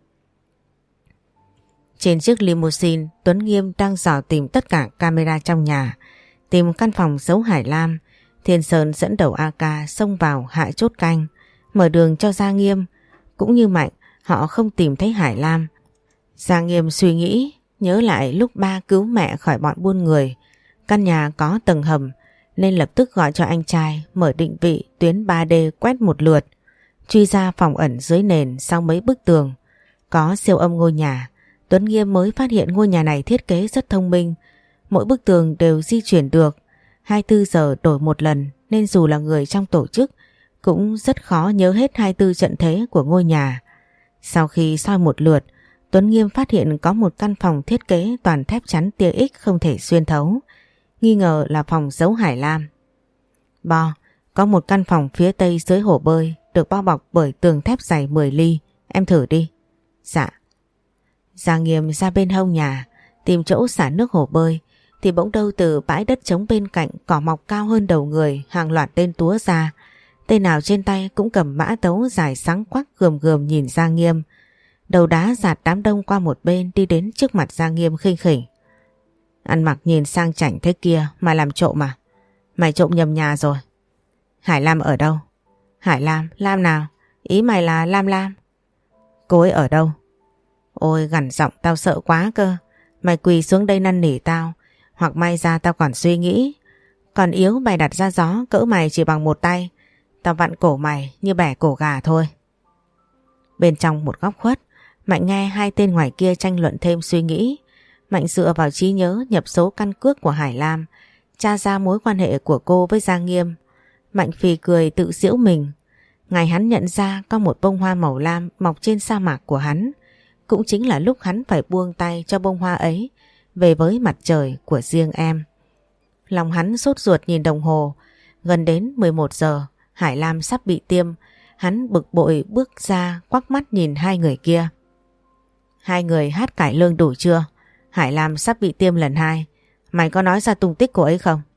A: Trên chiếc limousine, Tuấn Nghiêm đang dò tìm tất cả camera trong nhà, tìm căn phòng giấu Hải Lam. Thiên Sơn dẫn đầu a ca xông vào hạ chốt canh, mở đường cho Gia Nghiêm. Cũng như Mạnh, họ không tìm thấy Hải Lam. Gia Nghiêm suy nghĩ, nhớ lại lúc ba cứu mẹ khỏi bọn buôn người. Căn nhà có tầng hầm, nên lập tức gọi cho anh trai mở định vị tuyến ba D quét một lượt. Truy ra phòng ẩn dưới nền sau mấy bức tường. Có siêu âm ngôi nhà, Tuấn Nghiêm mới phát hiện ngôi nhà này thiết kế rất thông minh. Mỗi bức tường đều di chuyển được, hai mươi bốn giờ đổi một lần, nên dù là người trong tổ chức cũng rất khó nhớ hết hai mươi bốn trận thế của ngôi nhà. Sau khi soi một lượt, Tuấn Nghiêm phát hiện có một căn phòng thiết kế toàn thép chắn tia X không thể xuyên thấu, nghi ngờ là phòng giấu Hải Lam. Bo, có một căn phòng phía tây dưới hồ bơi được bao bọc bởi tường thép dày mười ly, em thử đi. Dạ. Gia Nghiêm ra bên hông nhà tìm chỗ xả nước hồ bơi thì bỗng đâu từ bãi đất trống bên cạnh, cỏ mọc cao hơn đầu người, hàng loạt tên túa ra. Tên nào trên tay cũng cầm mã tấu dài sáng quắc gườm gườm nhìn Gia Nghiêm. Đầu đá dạt đám đông qua một bên, đi đến trước mặt Gia Nghiêm khinh khỉnh. Ăn mặc nhìn sang chảnh thế kia mà làm trộm à? Mày trộm nhầm nhà rồi. Hải Lam ở đâu? Hải Lam? Lam nào? Ý mày là Lam Lam? Cô ấy ở đâu? Ôi gằn giọng tao sợ quá cơ. Mày quỳ xuống đây năn nỉ tao, hoặc may ra tao còn suy nghĩ. Còn yếu mày đặt ra gió, cỡ mày chỉ bằng một tay, tao vặn cổ mày như bẻ cổ gà thôi. Bên trong một góc khuất, Mạnh nghe hai tên ngoài kia tranh luận thêm suy nghĩ. Mạnh dựa vào trí nhớ nhập số căn cước của Hải Lam, tra ra mối quan hệ của cô với Gia Nghiêm. Mạnh phì cười tự giễu mình. Ngày hắn nhận ra có một bông hoa màu lam mọc trên sa mạc của hắn, cũng chính là lúc hắn phải buông tay cho bông hoa ấy về với mặt trời của riêng em. Lòng hắn sốt ruột nhìn đồng hồ, gần đến mười một giờ, Hải Lam sắp bị tiêm. Hắn bực bội bước ra, quắc mắt nhìn hai người kia. Hai người hát cải lương đủ chưa? Hải Lam sắp bị tiêm lần hai, mày có nói ra tung tích cô ấy không?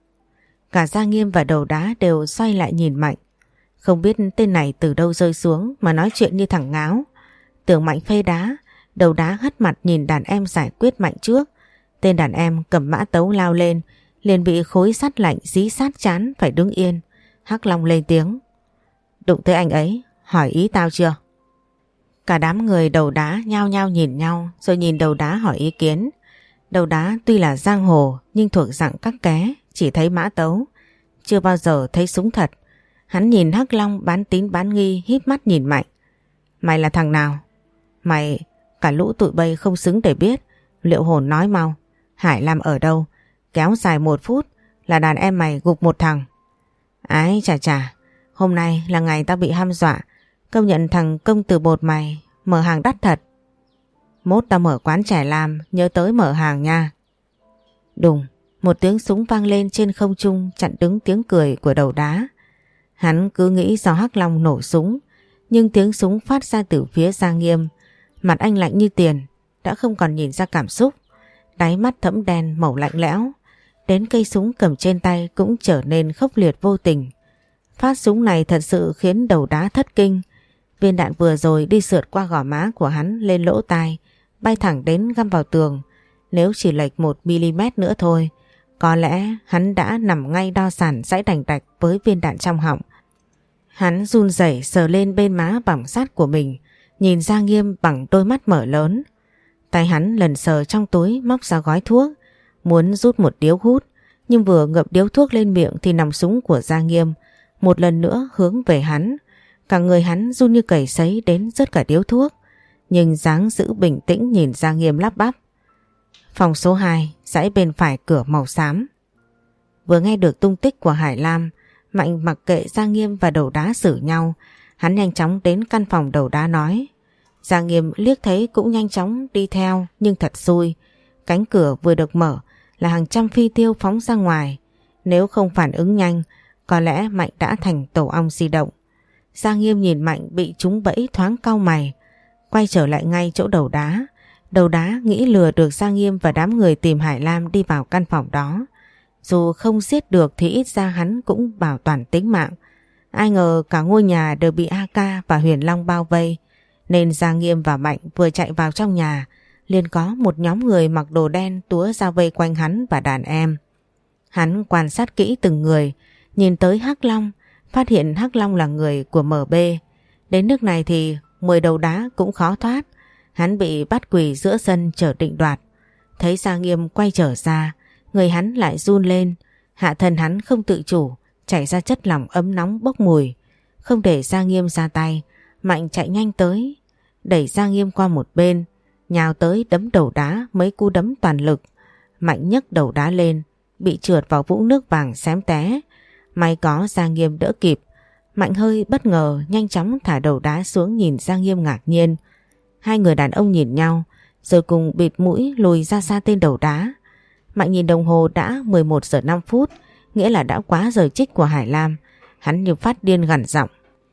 A: Cả Gia Nghiêm và đầu đá đều xoay lại nhìn Mạnh. Không biết tên này từ đâu rơi xuống mà nói chuyện như thằng ngáo. Tưởng Mạnh phê đá, đầu đá hất mặt nhìn đàn em giải quyết Mạnh trước. Tên đàn em cầm mã tấu lao lên, liền bị khối sắt lạnh dí sát chán phải đứng yên. Hắc Long lên tiếng. Đụng tới anh ấy, hỏi ý tao chưa? Cả đám người đầu đá nhao nhao nhìn nhau, rồi nhìn đầu đá hỏi ý kiến. Đầu đá tuy là giang hồ nhưng thuộc dạng các ké, chỉ thấy mã tấu, chưa bao giờ thấy súng thật. Hắn nhìn Hắc Long bán tín bán nghi, híp mắt nhìn Mạnh. Mày là thằng nào? Mày, cả lũ tụi bay không xứng để biết. Liệu hồn nói mau, Hải Lam ở đâu? Kéo dài một phút là đàn em mày gục một thằng. Ái chà chà, hôm nay là ngày tao bị hăm dọa. Công nhận thằng công tử bột mày mở hàng đắt thật. Mốt tao mở quán trẻ làm, nhớ tới mở hàng nha. Đùng, một tiếng súng vang lên trên không trung chặn đứng tiếng cười của Đầu Đá. Hắn cứ nghĩ do Hắc Long nổ súng, nhưng tiếng súng phát ra từ phía Giang Nghiêm. Mặt anh lạnh như tiền, đã không còn nhìn ra cảm xúc. Đáy mắt thẫm đen màu lạnh lẽo, đến cây súng cầm trên tay cũng trở nên khốc liệt vô tình. Phát súng này thật sự khiến Đầu Đá thất kinh. Viên đạn vừa rồi đi sượt qua gò má của hắn lên lỗ tai, bay thẳng đến găm vào tường. Nếu chỉ lệch một mi-li-mét nữa thôi, có lẽ hắn đã nằm ngay đo sản dãy đành đạch với viên đạn trong họng. Hắn run rẩy sờ lên bên má bỏng rát của mình, nhìn Giang Nghiêm bằng đôi mắt mở lớn. Tay hắn lần sờ trong túi móc ra gói thuốc, muốn rút một điếu hút, nhưng vừa ngậm điếu thuốc lên miệng thì nòng súng của Giang Nghiêm một lần nữa hướng về hắn. Cả người hắn run như cầy sấy đến rớt cả điếu thuốc, nhưng dáng giữ bình tĩnh nhìn Giang Nghiêm lắp bắp. Phòng số hai, dãy bên phải cửa màu xám. Vừa nghe được tung tích của Hải Lam, Mạnh mặc kệ Giang Nghiêm và Đầu Đá xử nhau, hắn nhanh chóng đến căn phòng Đầu Đá nói. Giang Nghiêm liếc thấy cũng nhanh chóng đi theo, nhưng thật xui, cánh cửa vừa được mở là hàng trăm phi tiêu phóng ra ngoài. Nếu không phản ứng nhanh, có lẽ Mạnh đã thành tổ ong di động. Giang Nghiêm nhìn Mạnh bị trúng bẫy thoáng cau mày, quay trở lại ngay chỗ Đầu Đá. Đầu Đá nghĩ lừa được Giang Nghiêm và đám người tìm Hải Lam đi vào căn phòng đó. Dù không giết được thì ít ra hắn cũng bảo toàn tính mạng. Ai ngờ cả ngôi nhà đều bị a ca và Huyền Long bao vây, nên Giang Nghiêm và Mạnh vừa chạy vào trong nhà liền có một nhóm người mặc đồ đen túa ra vây quanh hắn và đàn em. Hắn quan sát kỹ từng người, nhìn tới Hắc Long, phát hiện Hắc Long là người của em bê. Đến nước này thì mười Đầu Đá cũng khó thoát. Hắn bị bắt quỳ giữa sân chờ định đoạt. Thấy Giang Nghiêm quay trở ra, người hắn lại run lên. Hạ thân hắn không tự chủ, chảy ra chất lỏng ấm nóng bốc mùi. Không để Giang Nghiêm ra tay, Mạnh chạy nhanh tới, đẩy Giang Nghiêm qua một bên, nhào tới đấm Đầu Đá mấy cú đấm toàn lực. Mạnh nhấc Đầu Đá lên, bị trượt vào vũng nước vàng xém té. May có Giang Nghiêm đỡ kịp. Mạnh hơi bất ngờ, nhanh chóng thả Đầu Đá xuống nhìn Giang Nghiêm ngạc nhiên. Hai người đàn ông nhìn nhau, rồi cùng bịt mũi lùi ra xa tên Đầu Đá. Mạnh nhìn đồng hồ đã mười một giờ năm phút, nghĩa là đã quá giờ chích của Hải Lam. Hắn như phát điên gằn giọng.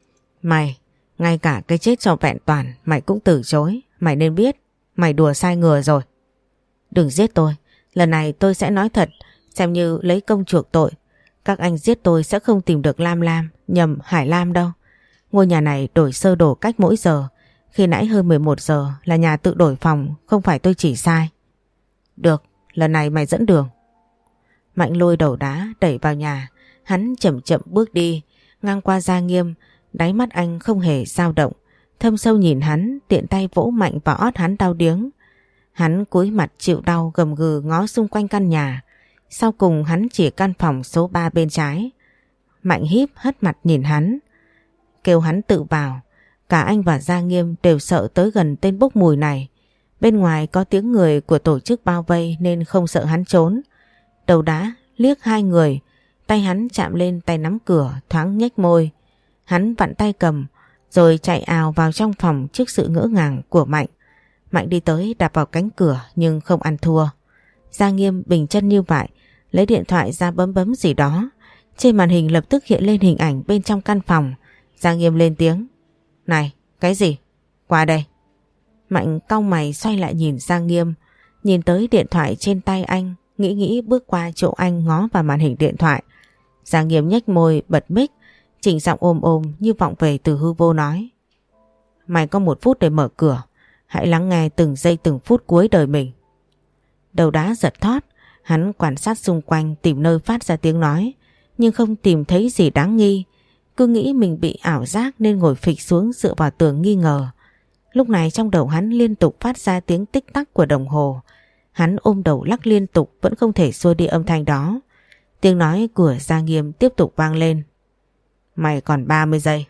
A: Mày, ngay cả cái chết cho vẹn toàn mày cũng từ chối. Mày nên biết, mày đùa sai người rồi. Đừng giết tôi, lần này tôi sẽ nói thật, xem như lấy công chuộc tội. Các anh giết tôi sẽ không tìm được Lam Lam, nhầm Hải Lam đâu. Ngôi nhà này đổi sơ đồ cách mỗi giờ. Khi nãy hơn mười một giờ là nhà tự đổi phòng, không phải tôi chỉ sai. Được, lần này mày dẫn đường. Mạnh lôi Đầu Đá đẩy vào nhà. Hắn chậm chậm bước đi, ngang qua Giang Nghiêm. Đáy mắt anh không hề dao động, thâm sâu nhìn hắn, tiện tay vỗ mạnh vào ót hắn đau điếng. Hắn cúi mặt chịu đau gầm gừ ngó xung quanh căn nhà. Sau cùng hắn chỉ căn phòng số ba bên trái. Mạnh híp hất mặt nhìn hắn, kêu hắn tự vào. Cả anh và Giang Nghiêm đều sợ tới gần tên bốc mùi này. Bên ngoài có tiếng người của tổ chức bao vây nên không sợ hắn trốn. Đầu Đá liếc hai người, tay hắn chạm lên tay nắm cửa, thoáng nhếch môi. Hắn vặn tay cầm rồi chạy ào vào trong phòng trước sự ngỡ ngàng của Mạnh. Mạnh đi tới đạp vào cánh cửa nhưng không ăn thua. Giang Nghiêm bình chân như vậy, lấy điện thoại ra bấm bấm gì đó. Trên màn hình lập tức hiện lên hình ảnh bên trong căn phòng. Giang Nghiêm lên tiếng. Này, cái gì? Qua đây. Mạnh cau mày xoay lại nhìn Giang Nghiêm, nhìn tới điện thoại trên tay anh, nghĩ nghĩ bước qua chỗ anh ngó vào màn hình điện thoại. Giang Nghiêm nhếch môi bật mic, chỉnh giọng ôm ôm như vọng về từ hư vô nói. Mày có một phút để mở cửa, hãy lắng nghe từng giây từng phút cuối đời mình. Đầu Đá giật thót, hắn quan sát xung quanh tìm nơi phát ra tiếng nói, nhưng không tìm thấy gì đáng nghi. Cứ nghĩ mình bị ảo giác nên ngồi phịch xuống dựa vào tường nghi ngờ. Lúc này trong đầu hắn liên tục phát ra tiếng tích tắc của đồng hồ. Hắn ôm đầu lắc liên tục vẫn không thể xua đi âm thanh đó. Tiếng nói của Giang Nghiêm tiếp tục vang lên. Mày còn ba mươi giây.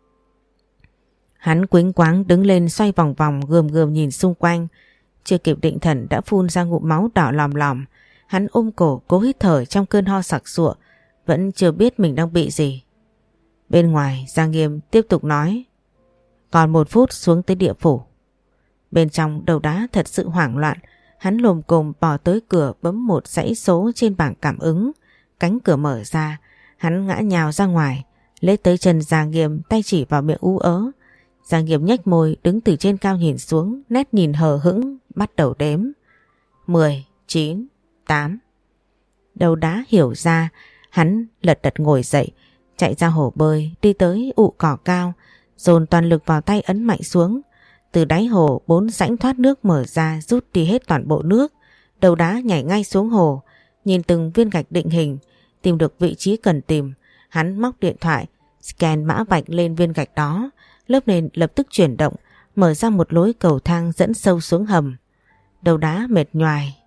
A: Hắn quĩnh quáng đứng lên xoay vòng vòng gườm gườm nhìn xung quanh. Chưa kịp định thần đã phun ra ngụm máu đỏ lòm lòm. Hắn ôm cổ cố hít thở trong cơn ho sặc sụa, vẫn chưa biết mình đang bị gì. Bên ngoài Giang Nghiêm tiếp tục nói. Còn một phút xuống tới địa phủ. Bên trong Đầu Đá thật sự hoảng loạn. Hắn lồm cồm bò tới cửa bấm một dãy số trên bảng cảm ứng. Cánh cửa mở ra, hắn ngã nhào ra ngoài, lết tới chân Giang Nghiêm, tay chỉ vào miệng ú ớ. Giang Nghiêm nhếch môi đứng từ trên cao nhìn xuống, nét nhìn hờ hững, bắt đầu đếm. Mười, chín, tám. Đầu đá hiểu ra, hắn lật đật ngồi dậy, chạy ra hồ bơi, đi tới ụ cỏ cao, dồn toàn lực vào tay ấn mạnh xuống. Từ đáy hồ bốn rãnh thoát nước mở ra, rút đi hết toàn bộ nước. Đầu đá nhảy ngay xuống hồ, nhìn từng viên gạch định hình, tìm được vị trí cần tìm. Hắn móc điện thoại, scan mã vạch lên viên gạch đó. Lớp nền lập tức chuyển động, mở ra một lối cầu thang dẫn sâu xuống hầm. Đầu đá mệt nhoài,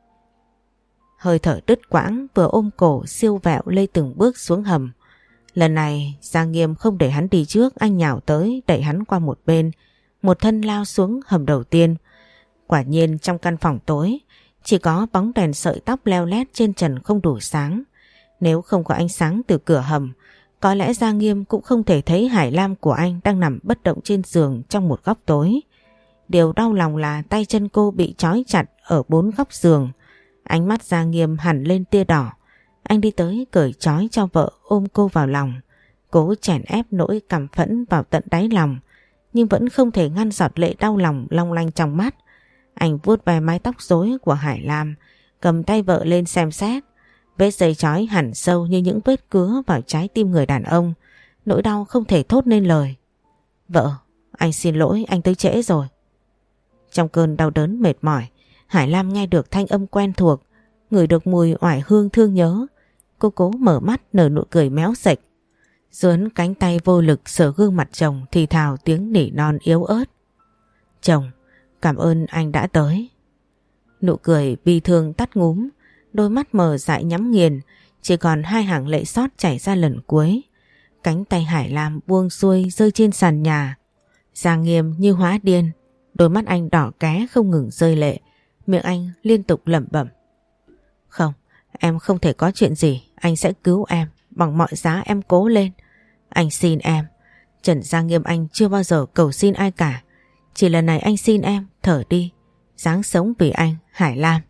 A: hơi thở đứt quãng, vừa ôm cổ siêu vẹo lê từng bước xuống hầm. Lần này Giang Nghiêm không để hắn đi trước, anh nhào tới đẩy hắn qua một bên, một thân lao xuống hầm đầu tiên. Quả nhiên trong căn phòng tối chỉ có bóng đèn sợi tóc leo lét trên trần không đủ sáng. Nếu không có ánh sáng từ cửa hầm, có lẽ Giang Nghiêm cũng không thể thấy Hải Lam của anh đang nằm bất động trên giường trong một góc tối. Điều đau lòng là tay chân cô bị trói chặt ở bốn góc giường. Ánh mắt Giang Nghiêm hẳn lên tia đỏ. Anh đi tới cởi trói cho vợ, ôm cô vào lòng, cố chèn ép nỗi cảm phẫn vào tận đáy lòng, nhưng vẫn không thể ngăn giọt lệ đau lòng long lanh trong mắt. Anh vuốt ve mái tóc rối của Hải Lam, cầm tay vợ lên xem xét. Vết dây trói hẳn sâu như những vết cứa vào trái tim người đàn ông. Nỗi đau không thể thốt nên lời. Vợ, anh xin lỗi, anh tới trễ rồi. Trong cơn đau đớn mệt mỏi, Hải Lam nghe được thanh âm quen thuộc, ngửi được mùi oải hương thương nhớ. Cô cố mở mắt nở nụ cười méo sạch. Dướn cánh tay vô lực sờ gương mặt chồng, thì thào tiếng nỉ non yếu ớt. Chồng, cảm ơn anh đã tới. Nụ cười bi thương tắt ngúm, đôi mắt mờ dại nhắm nghiền, chỉ còn hai hàng lệ xót chảy ra lần cuối. Cánh tay Hải Lam buông xuôi rơi trên sàn nhà. Giang Nghiêm như hóa điên, đôi mắt anh đỏ ké không ngừng rơi lệ, miệng anh liên tục lẩm bẩm. Không, em không thể có chuyện gì, anh sẽ cứu em, bằng mọi giá em cố lên. Anh xin em. Trần Giang Nghiêm anh chưa bao giờ cầu xin ai cả, chỉ lần này anh xin em thở đi, ráng sống vì anh, Hải Lam.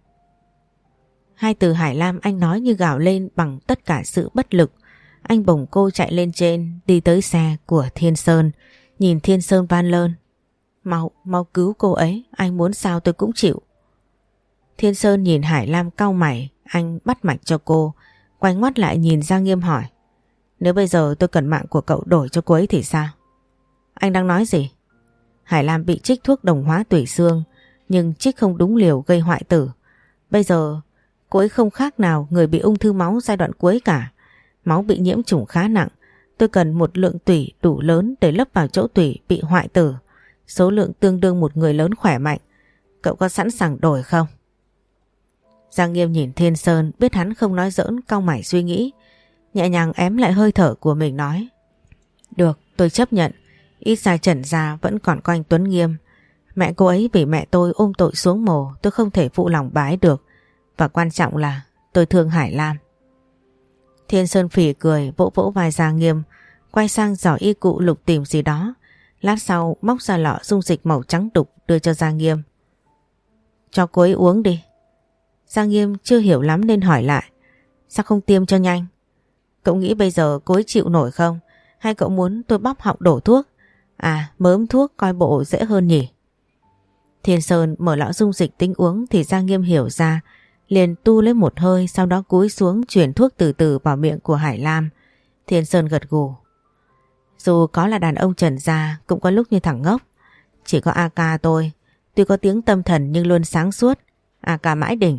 A: Hai từ Hải Lam anh nói như gào lên bằng tất cả sự bất lực. Anh bồng cô chạy lên trên, đi tới xe của Thiên Sơn, nhìn Thiên Sơn van lơn. Mau, mau cứu cô ấy, anh muốn sao tôi cũng chịu. Thiên Sơn nhìn Hải Lam cau mày, anh bắt mạch cho cô, quay ngoắt lại nhìn Giang Nghiêm hỏi. Nếu bây giờ tôi cần mạng của cậu đổi cho cô ấy thì sao? Anh đang nói gì? Hải Lam bị trích thuốc đồng hóa tủy xương, nhưng trích không đúng liều gây hoại tử. Bây giờ cô ấy không khác nào người bị ung thư máu giai đoạn cuối cả. Máu bị nhiễm trùng khá nặng. Tôi cần một lượng tủy đủ lớn để lấp vào chỗ tủy bị hoại tử, số lượng tương đương một người lớn khỏe mạnh. Cậu có sẵn sàng đổi không? Giang Nghiêm nhìn Thiên Sơn, biết hắn không nói giỡn, cau mày suy nghĩ, nhẹ nhàng ém lại hơi thở của mình nói. Được, tôi chấp nhận. Ít ra Trần gia vẫn còn có anh Tuấn Nghiêm. Mẹ cô ấy vì mẹ tôi ôm tội xuống mồ, tôi không thể phụ lòng bà ấy được. Và quan trọng là tôi thương Hải Lam. Thiên Sơn phỉ cười, vỗ vỗ vai Giang Nghiêm, quay sang giỏ y cụ lục tìm gì đó. Lát sau móc ra lọ dung dịch màu trắng đục đưa cho Giang Nghiêm. Cho cô ấy uống đi. Giang Nghiêm chưa hiểu lắm nên hỏi lại. Sao không tiêm cho nhanh? Cậu nghĩ bây giờ cô ấy chịu nổi không? Hay cậu muốn tôi bóp họng đổ thuốc? À, mớm thuốc coi bộ dễ hơn nhỉ? Thiên Sơn mở lọ dung dịch tính uống thì Giang Nghiêm hiểu ra, liền tu lấy một hơi, sau đó cúi xuống chuyển thuốc từ từ vào miệng của Hải Lam. Thiên Sơn gật gù. Dù có là đàn ông Trần gia cũng có lúc như thằng ngốc. Chỉ có a ca tôi, tuy có tiếng tâm thần nhưng luôn sáng suốt. a ca mãi đỉnh.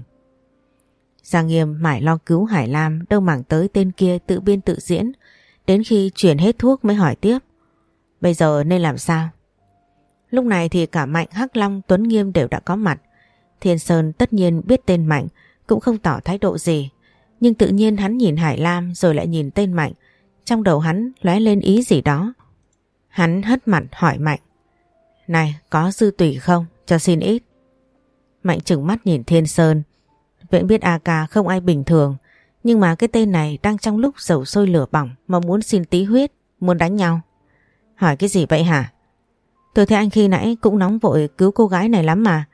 A: Giang Nghiêm mãi lo cứu Hải Lam, đâu màng tới tên kia tự biên tự diễn. Đến khi chuyển hết thuốc mới hỏi tiếp. Bây giờ nên làm sao? Lúc này thì cả Mạnh, Hắc Long, Tuấn Nghiêm đều đã có mặt. Thiên Sơn tất nhiên biết tên Mạnh, cũng không tỏ thái độ gì. Nhưng tự nhiên hắn nhìn Hải Lam rồi lại nhìn tên Mạnh. Trong đầu hắn lóe lên ý gì đó. Hắn hất mặt hỏi Mạnh. Này, có dư tủy không? Cho xin ít. Mạnh trừng mắt nhìn Thiên Sơn. Vẫn biết a ca không ai bình thường, nhưng mà cái tên này đang trong lúc dầu sôi lửa bỏng mà muốn xin tí huyết, muốn đánh nhau. Hỏi cái gì vậy hả? Tôi thấy anh khi nãy cũng nóng vội cứu cô gái này lắm mà.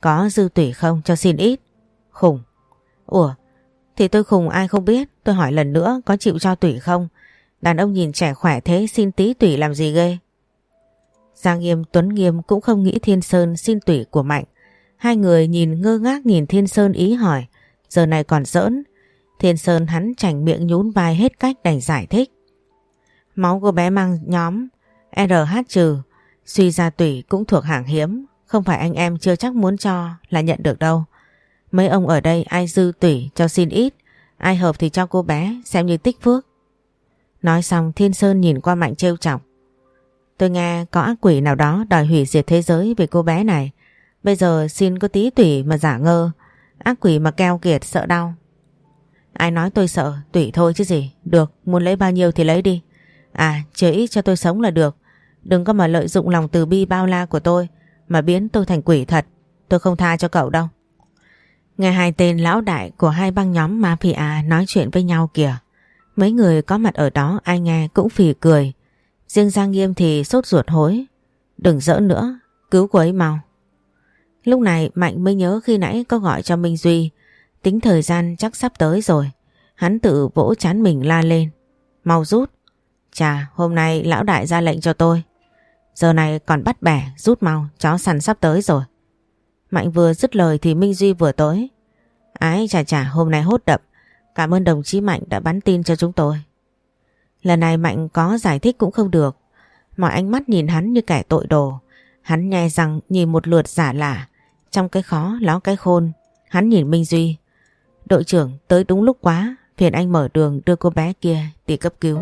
A: Có dư tủy không cho xin ít. Khùng. Ủa, thì tôi khùng ai không biết. Tôi hỏi lần nữa có chịu cho tủy không? Đàn ông nhìn trẻ khỏe thế xin tí tủy làm gì ghê. Giang Nghiêm Tuấn Nghiêm cũng không nghĩ Thiên Sơn xin tủy của Mạnh. Hai người nhìn ngơ ngác nhìn Thiên Sơn ý hỏi. Giờ này còn giỡn. Thiên Sơn hắn chảnh miệng nhún vai hết cách đành giải thích. Máu cô bé mang nhóm rờ hát trừ, suy ra tủy cũng thuộc hạng hiếm. Không phải anh em chưa chắc muốn cho là nhận được đâu. Mấy ông ở đây ai dư tủy cho xin ít, ai hợp thì cho cô bé xem như tích phước. Nói xong Thiên Sơn nhìn qua Mạnh trêu chọc. Tôi nghe có ác quỷ nào đó đòi hủy diệt thế giới về cô bé này. Bây giờ xin có tí tủy mà giả ngơ. Ác quỷ mà keo kiệt sợ đau. Ai nói tôi sợ, tủy thôi chứ gì. Được, muốn lấy bao nhiêu thì lấy đi. À, chờ ít cho tôi sống là được. Đừng có mà lợi dụng lòng từ bi bao la của tôi mà biến tôi thành quỷ thật. Tôi không tha cho cậu đâu. Nghe hai tên lão đại của hai băng nhóm mafia nói chuyện với nhau kìa. Mấy người có mặt ở đó ai nghe cũng phì cười. Riêng Giang Nghiêm thì sốt ruột hối. Đừng giỡn nữa, cứu cô ấy mau. Lúc này Mạnh mới nhớ khi nãy có gọi cho Minh Duy. Tính thời gian chắc sắp tới rồi. Hắn tự vỗ trán mình la lên. Mau rút. Chà, hôm nay lão đại ra lệnh cho tôi. Giờ này còn bắt bẻ, rút mau, chó săn sắp tới rồi. Mạnh vừa dứt lời thì Minh Duy vừa tới. Ái chà chà, hôm nay hốt đậm. Cảm ơn đồng chí Mạnh đã bắn tin cho chúng tôi. Lần này Mạnh có giải thích cũng không được. Mọi ánh mắt nhìn hắn như kẻ tội đồ. Hắn nhe răng nhìn một lượt giả lả. Trong cái khó ló cái khôn. Hắn nhìn Minh Duy. Đội trưởng tới đúng lúc quá. Phiền anh mở đường đưa cô bé kia đi cấp cứu.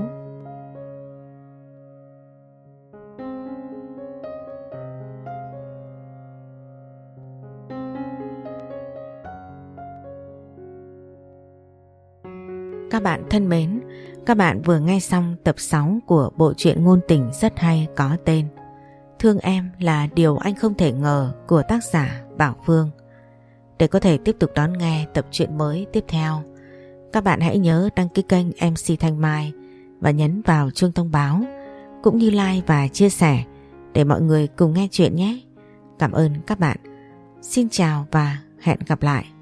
A: Các bạn thân mến, các bạn vừa nghe xong tập sáu của bộ truyện ngôn tình rất hay có tên Thương Em Là Điều Anh Không Thể Ngờ của tác giả Bảo Phương. Để có thể tiếp tục đón nghe tập truyện mới tiếp theo, các bạn hãy nhớ đăng ký kênh em xê Thanh Mai và nhấn vào chuông thông báo, cũng như like và chia sẻ để mọi người cùng nghe chuyện nhé. Cảm ơn các bạn. Xin chào và hẹn gặp lại.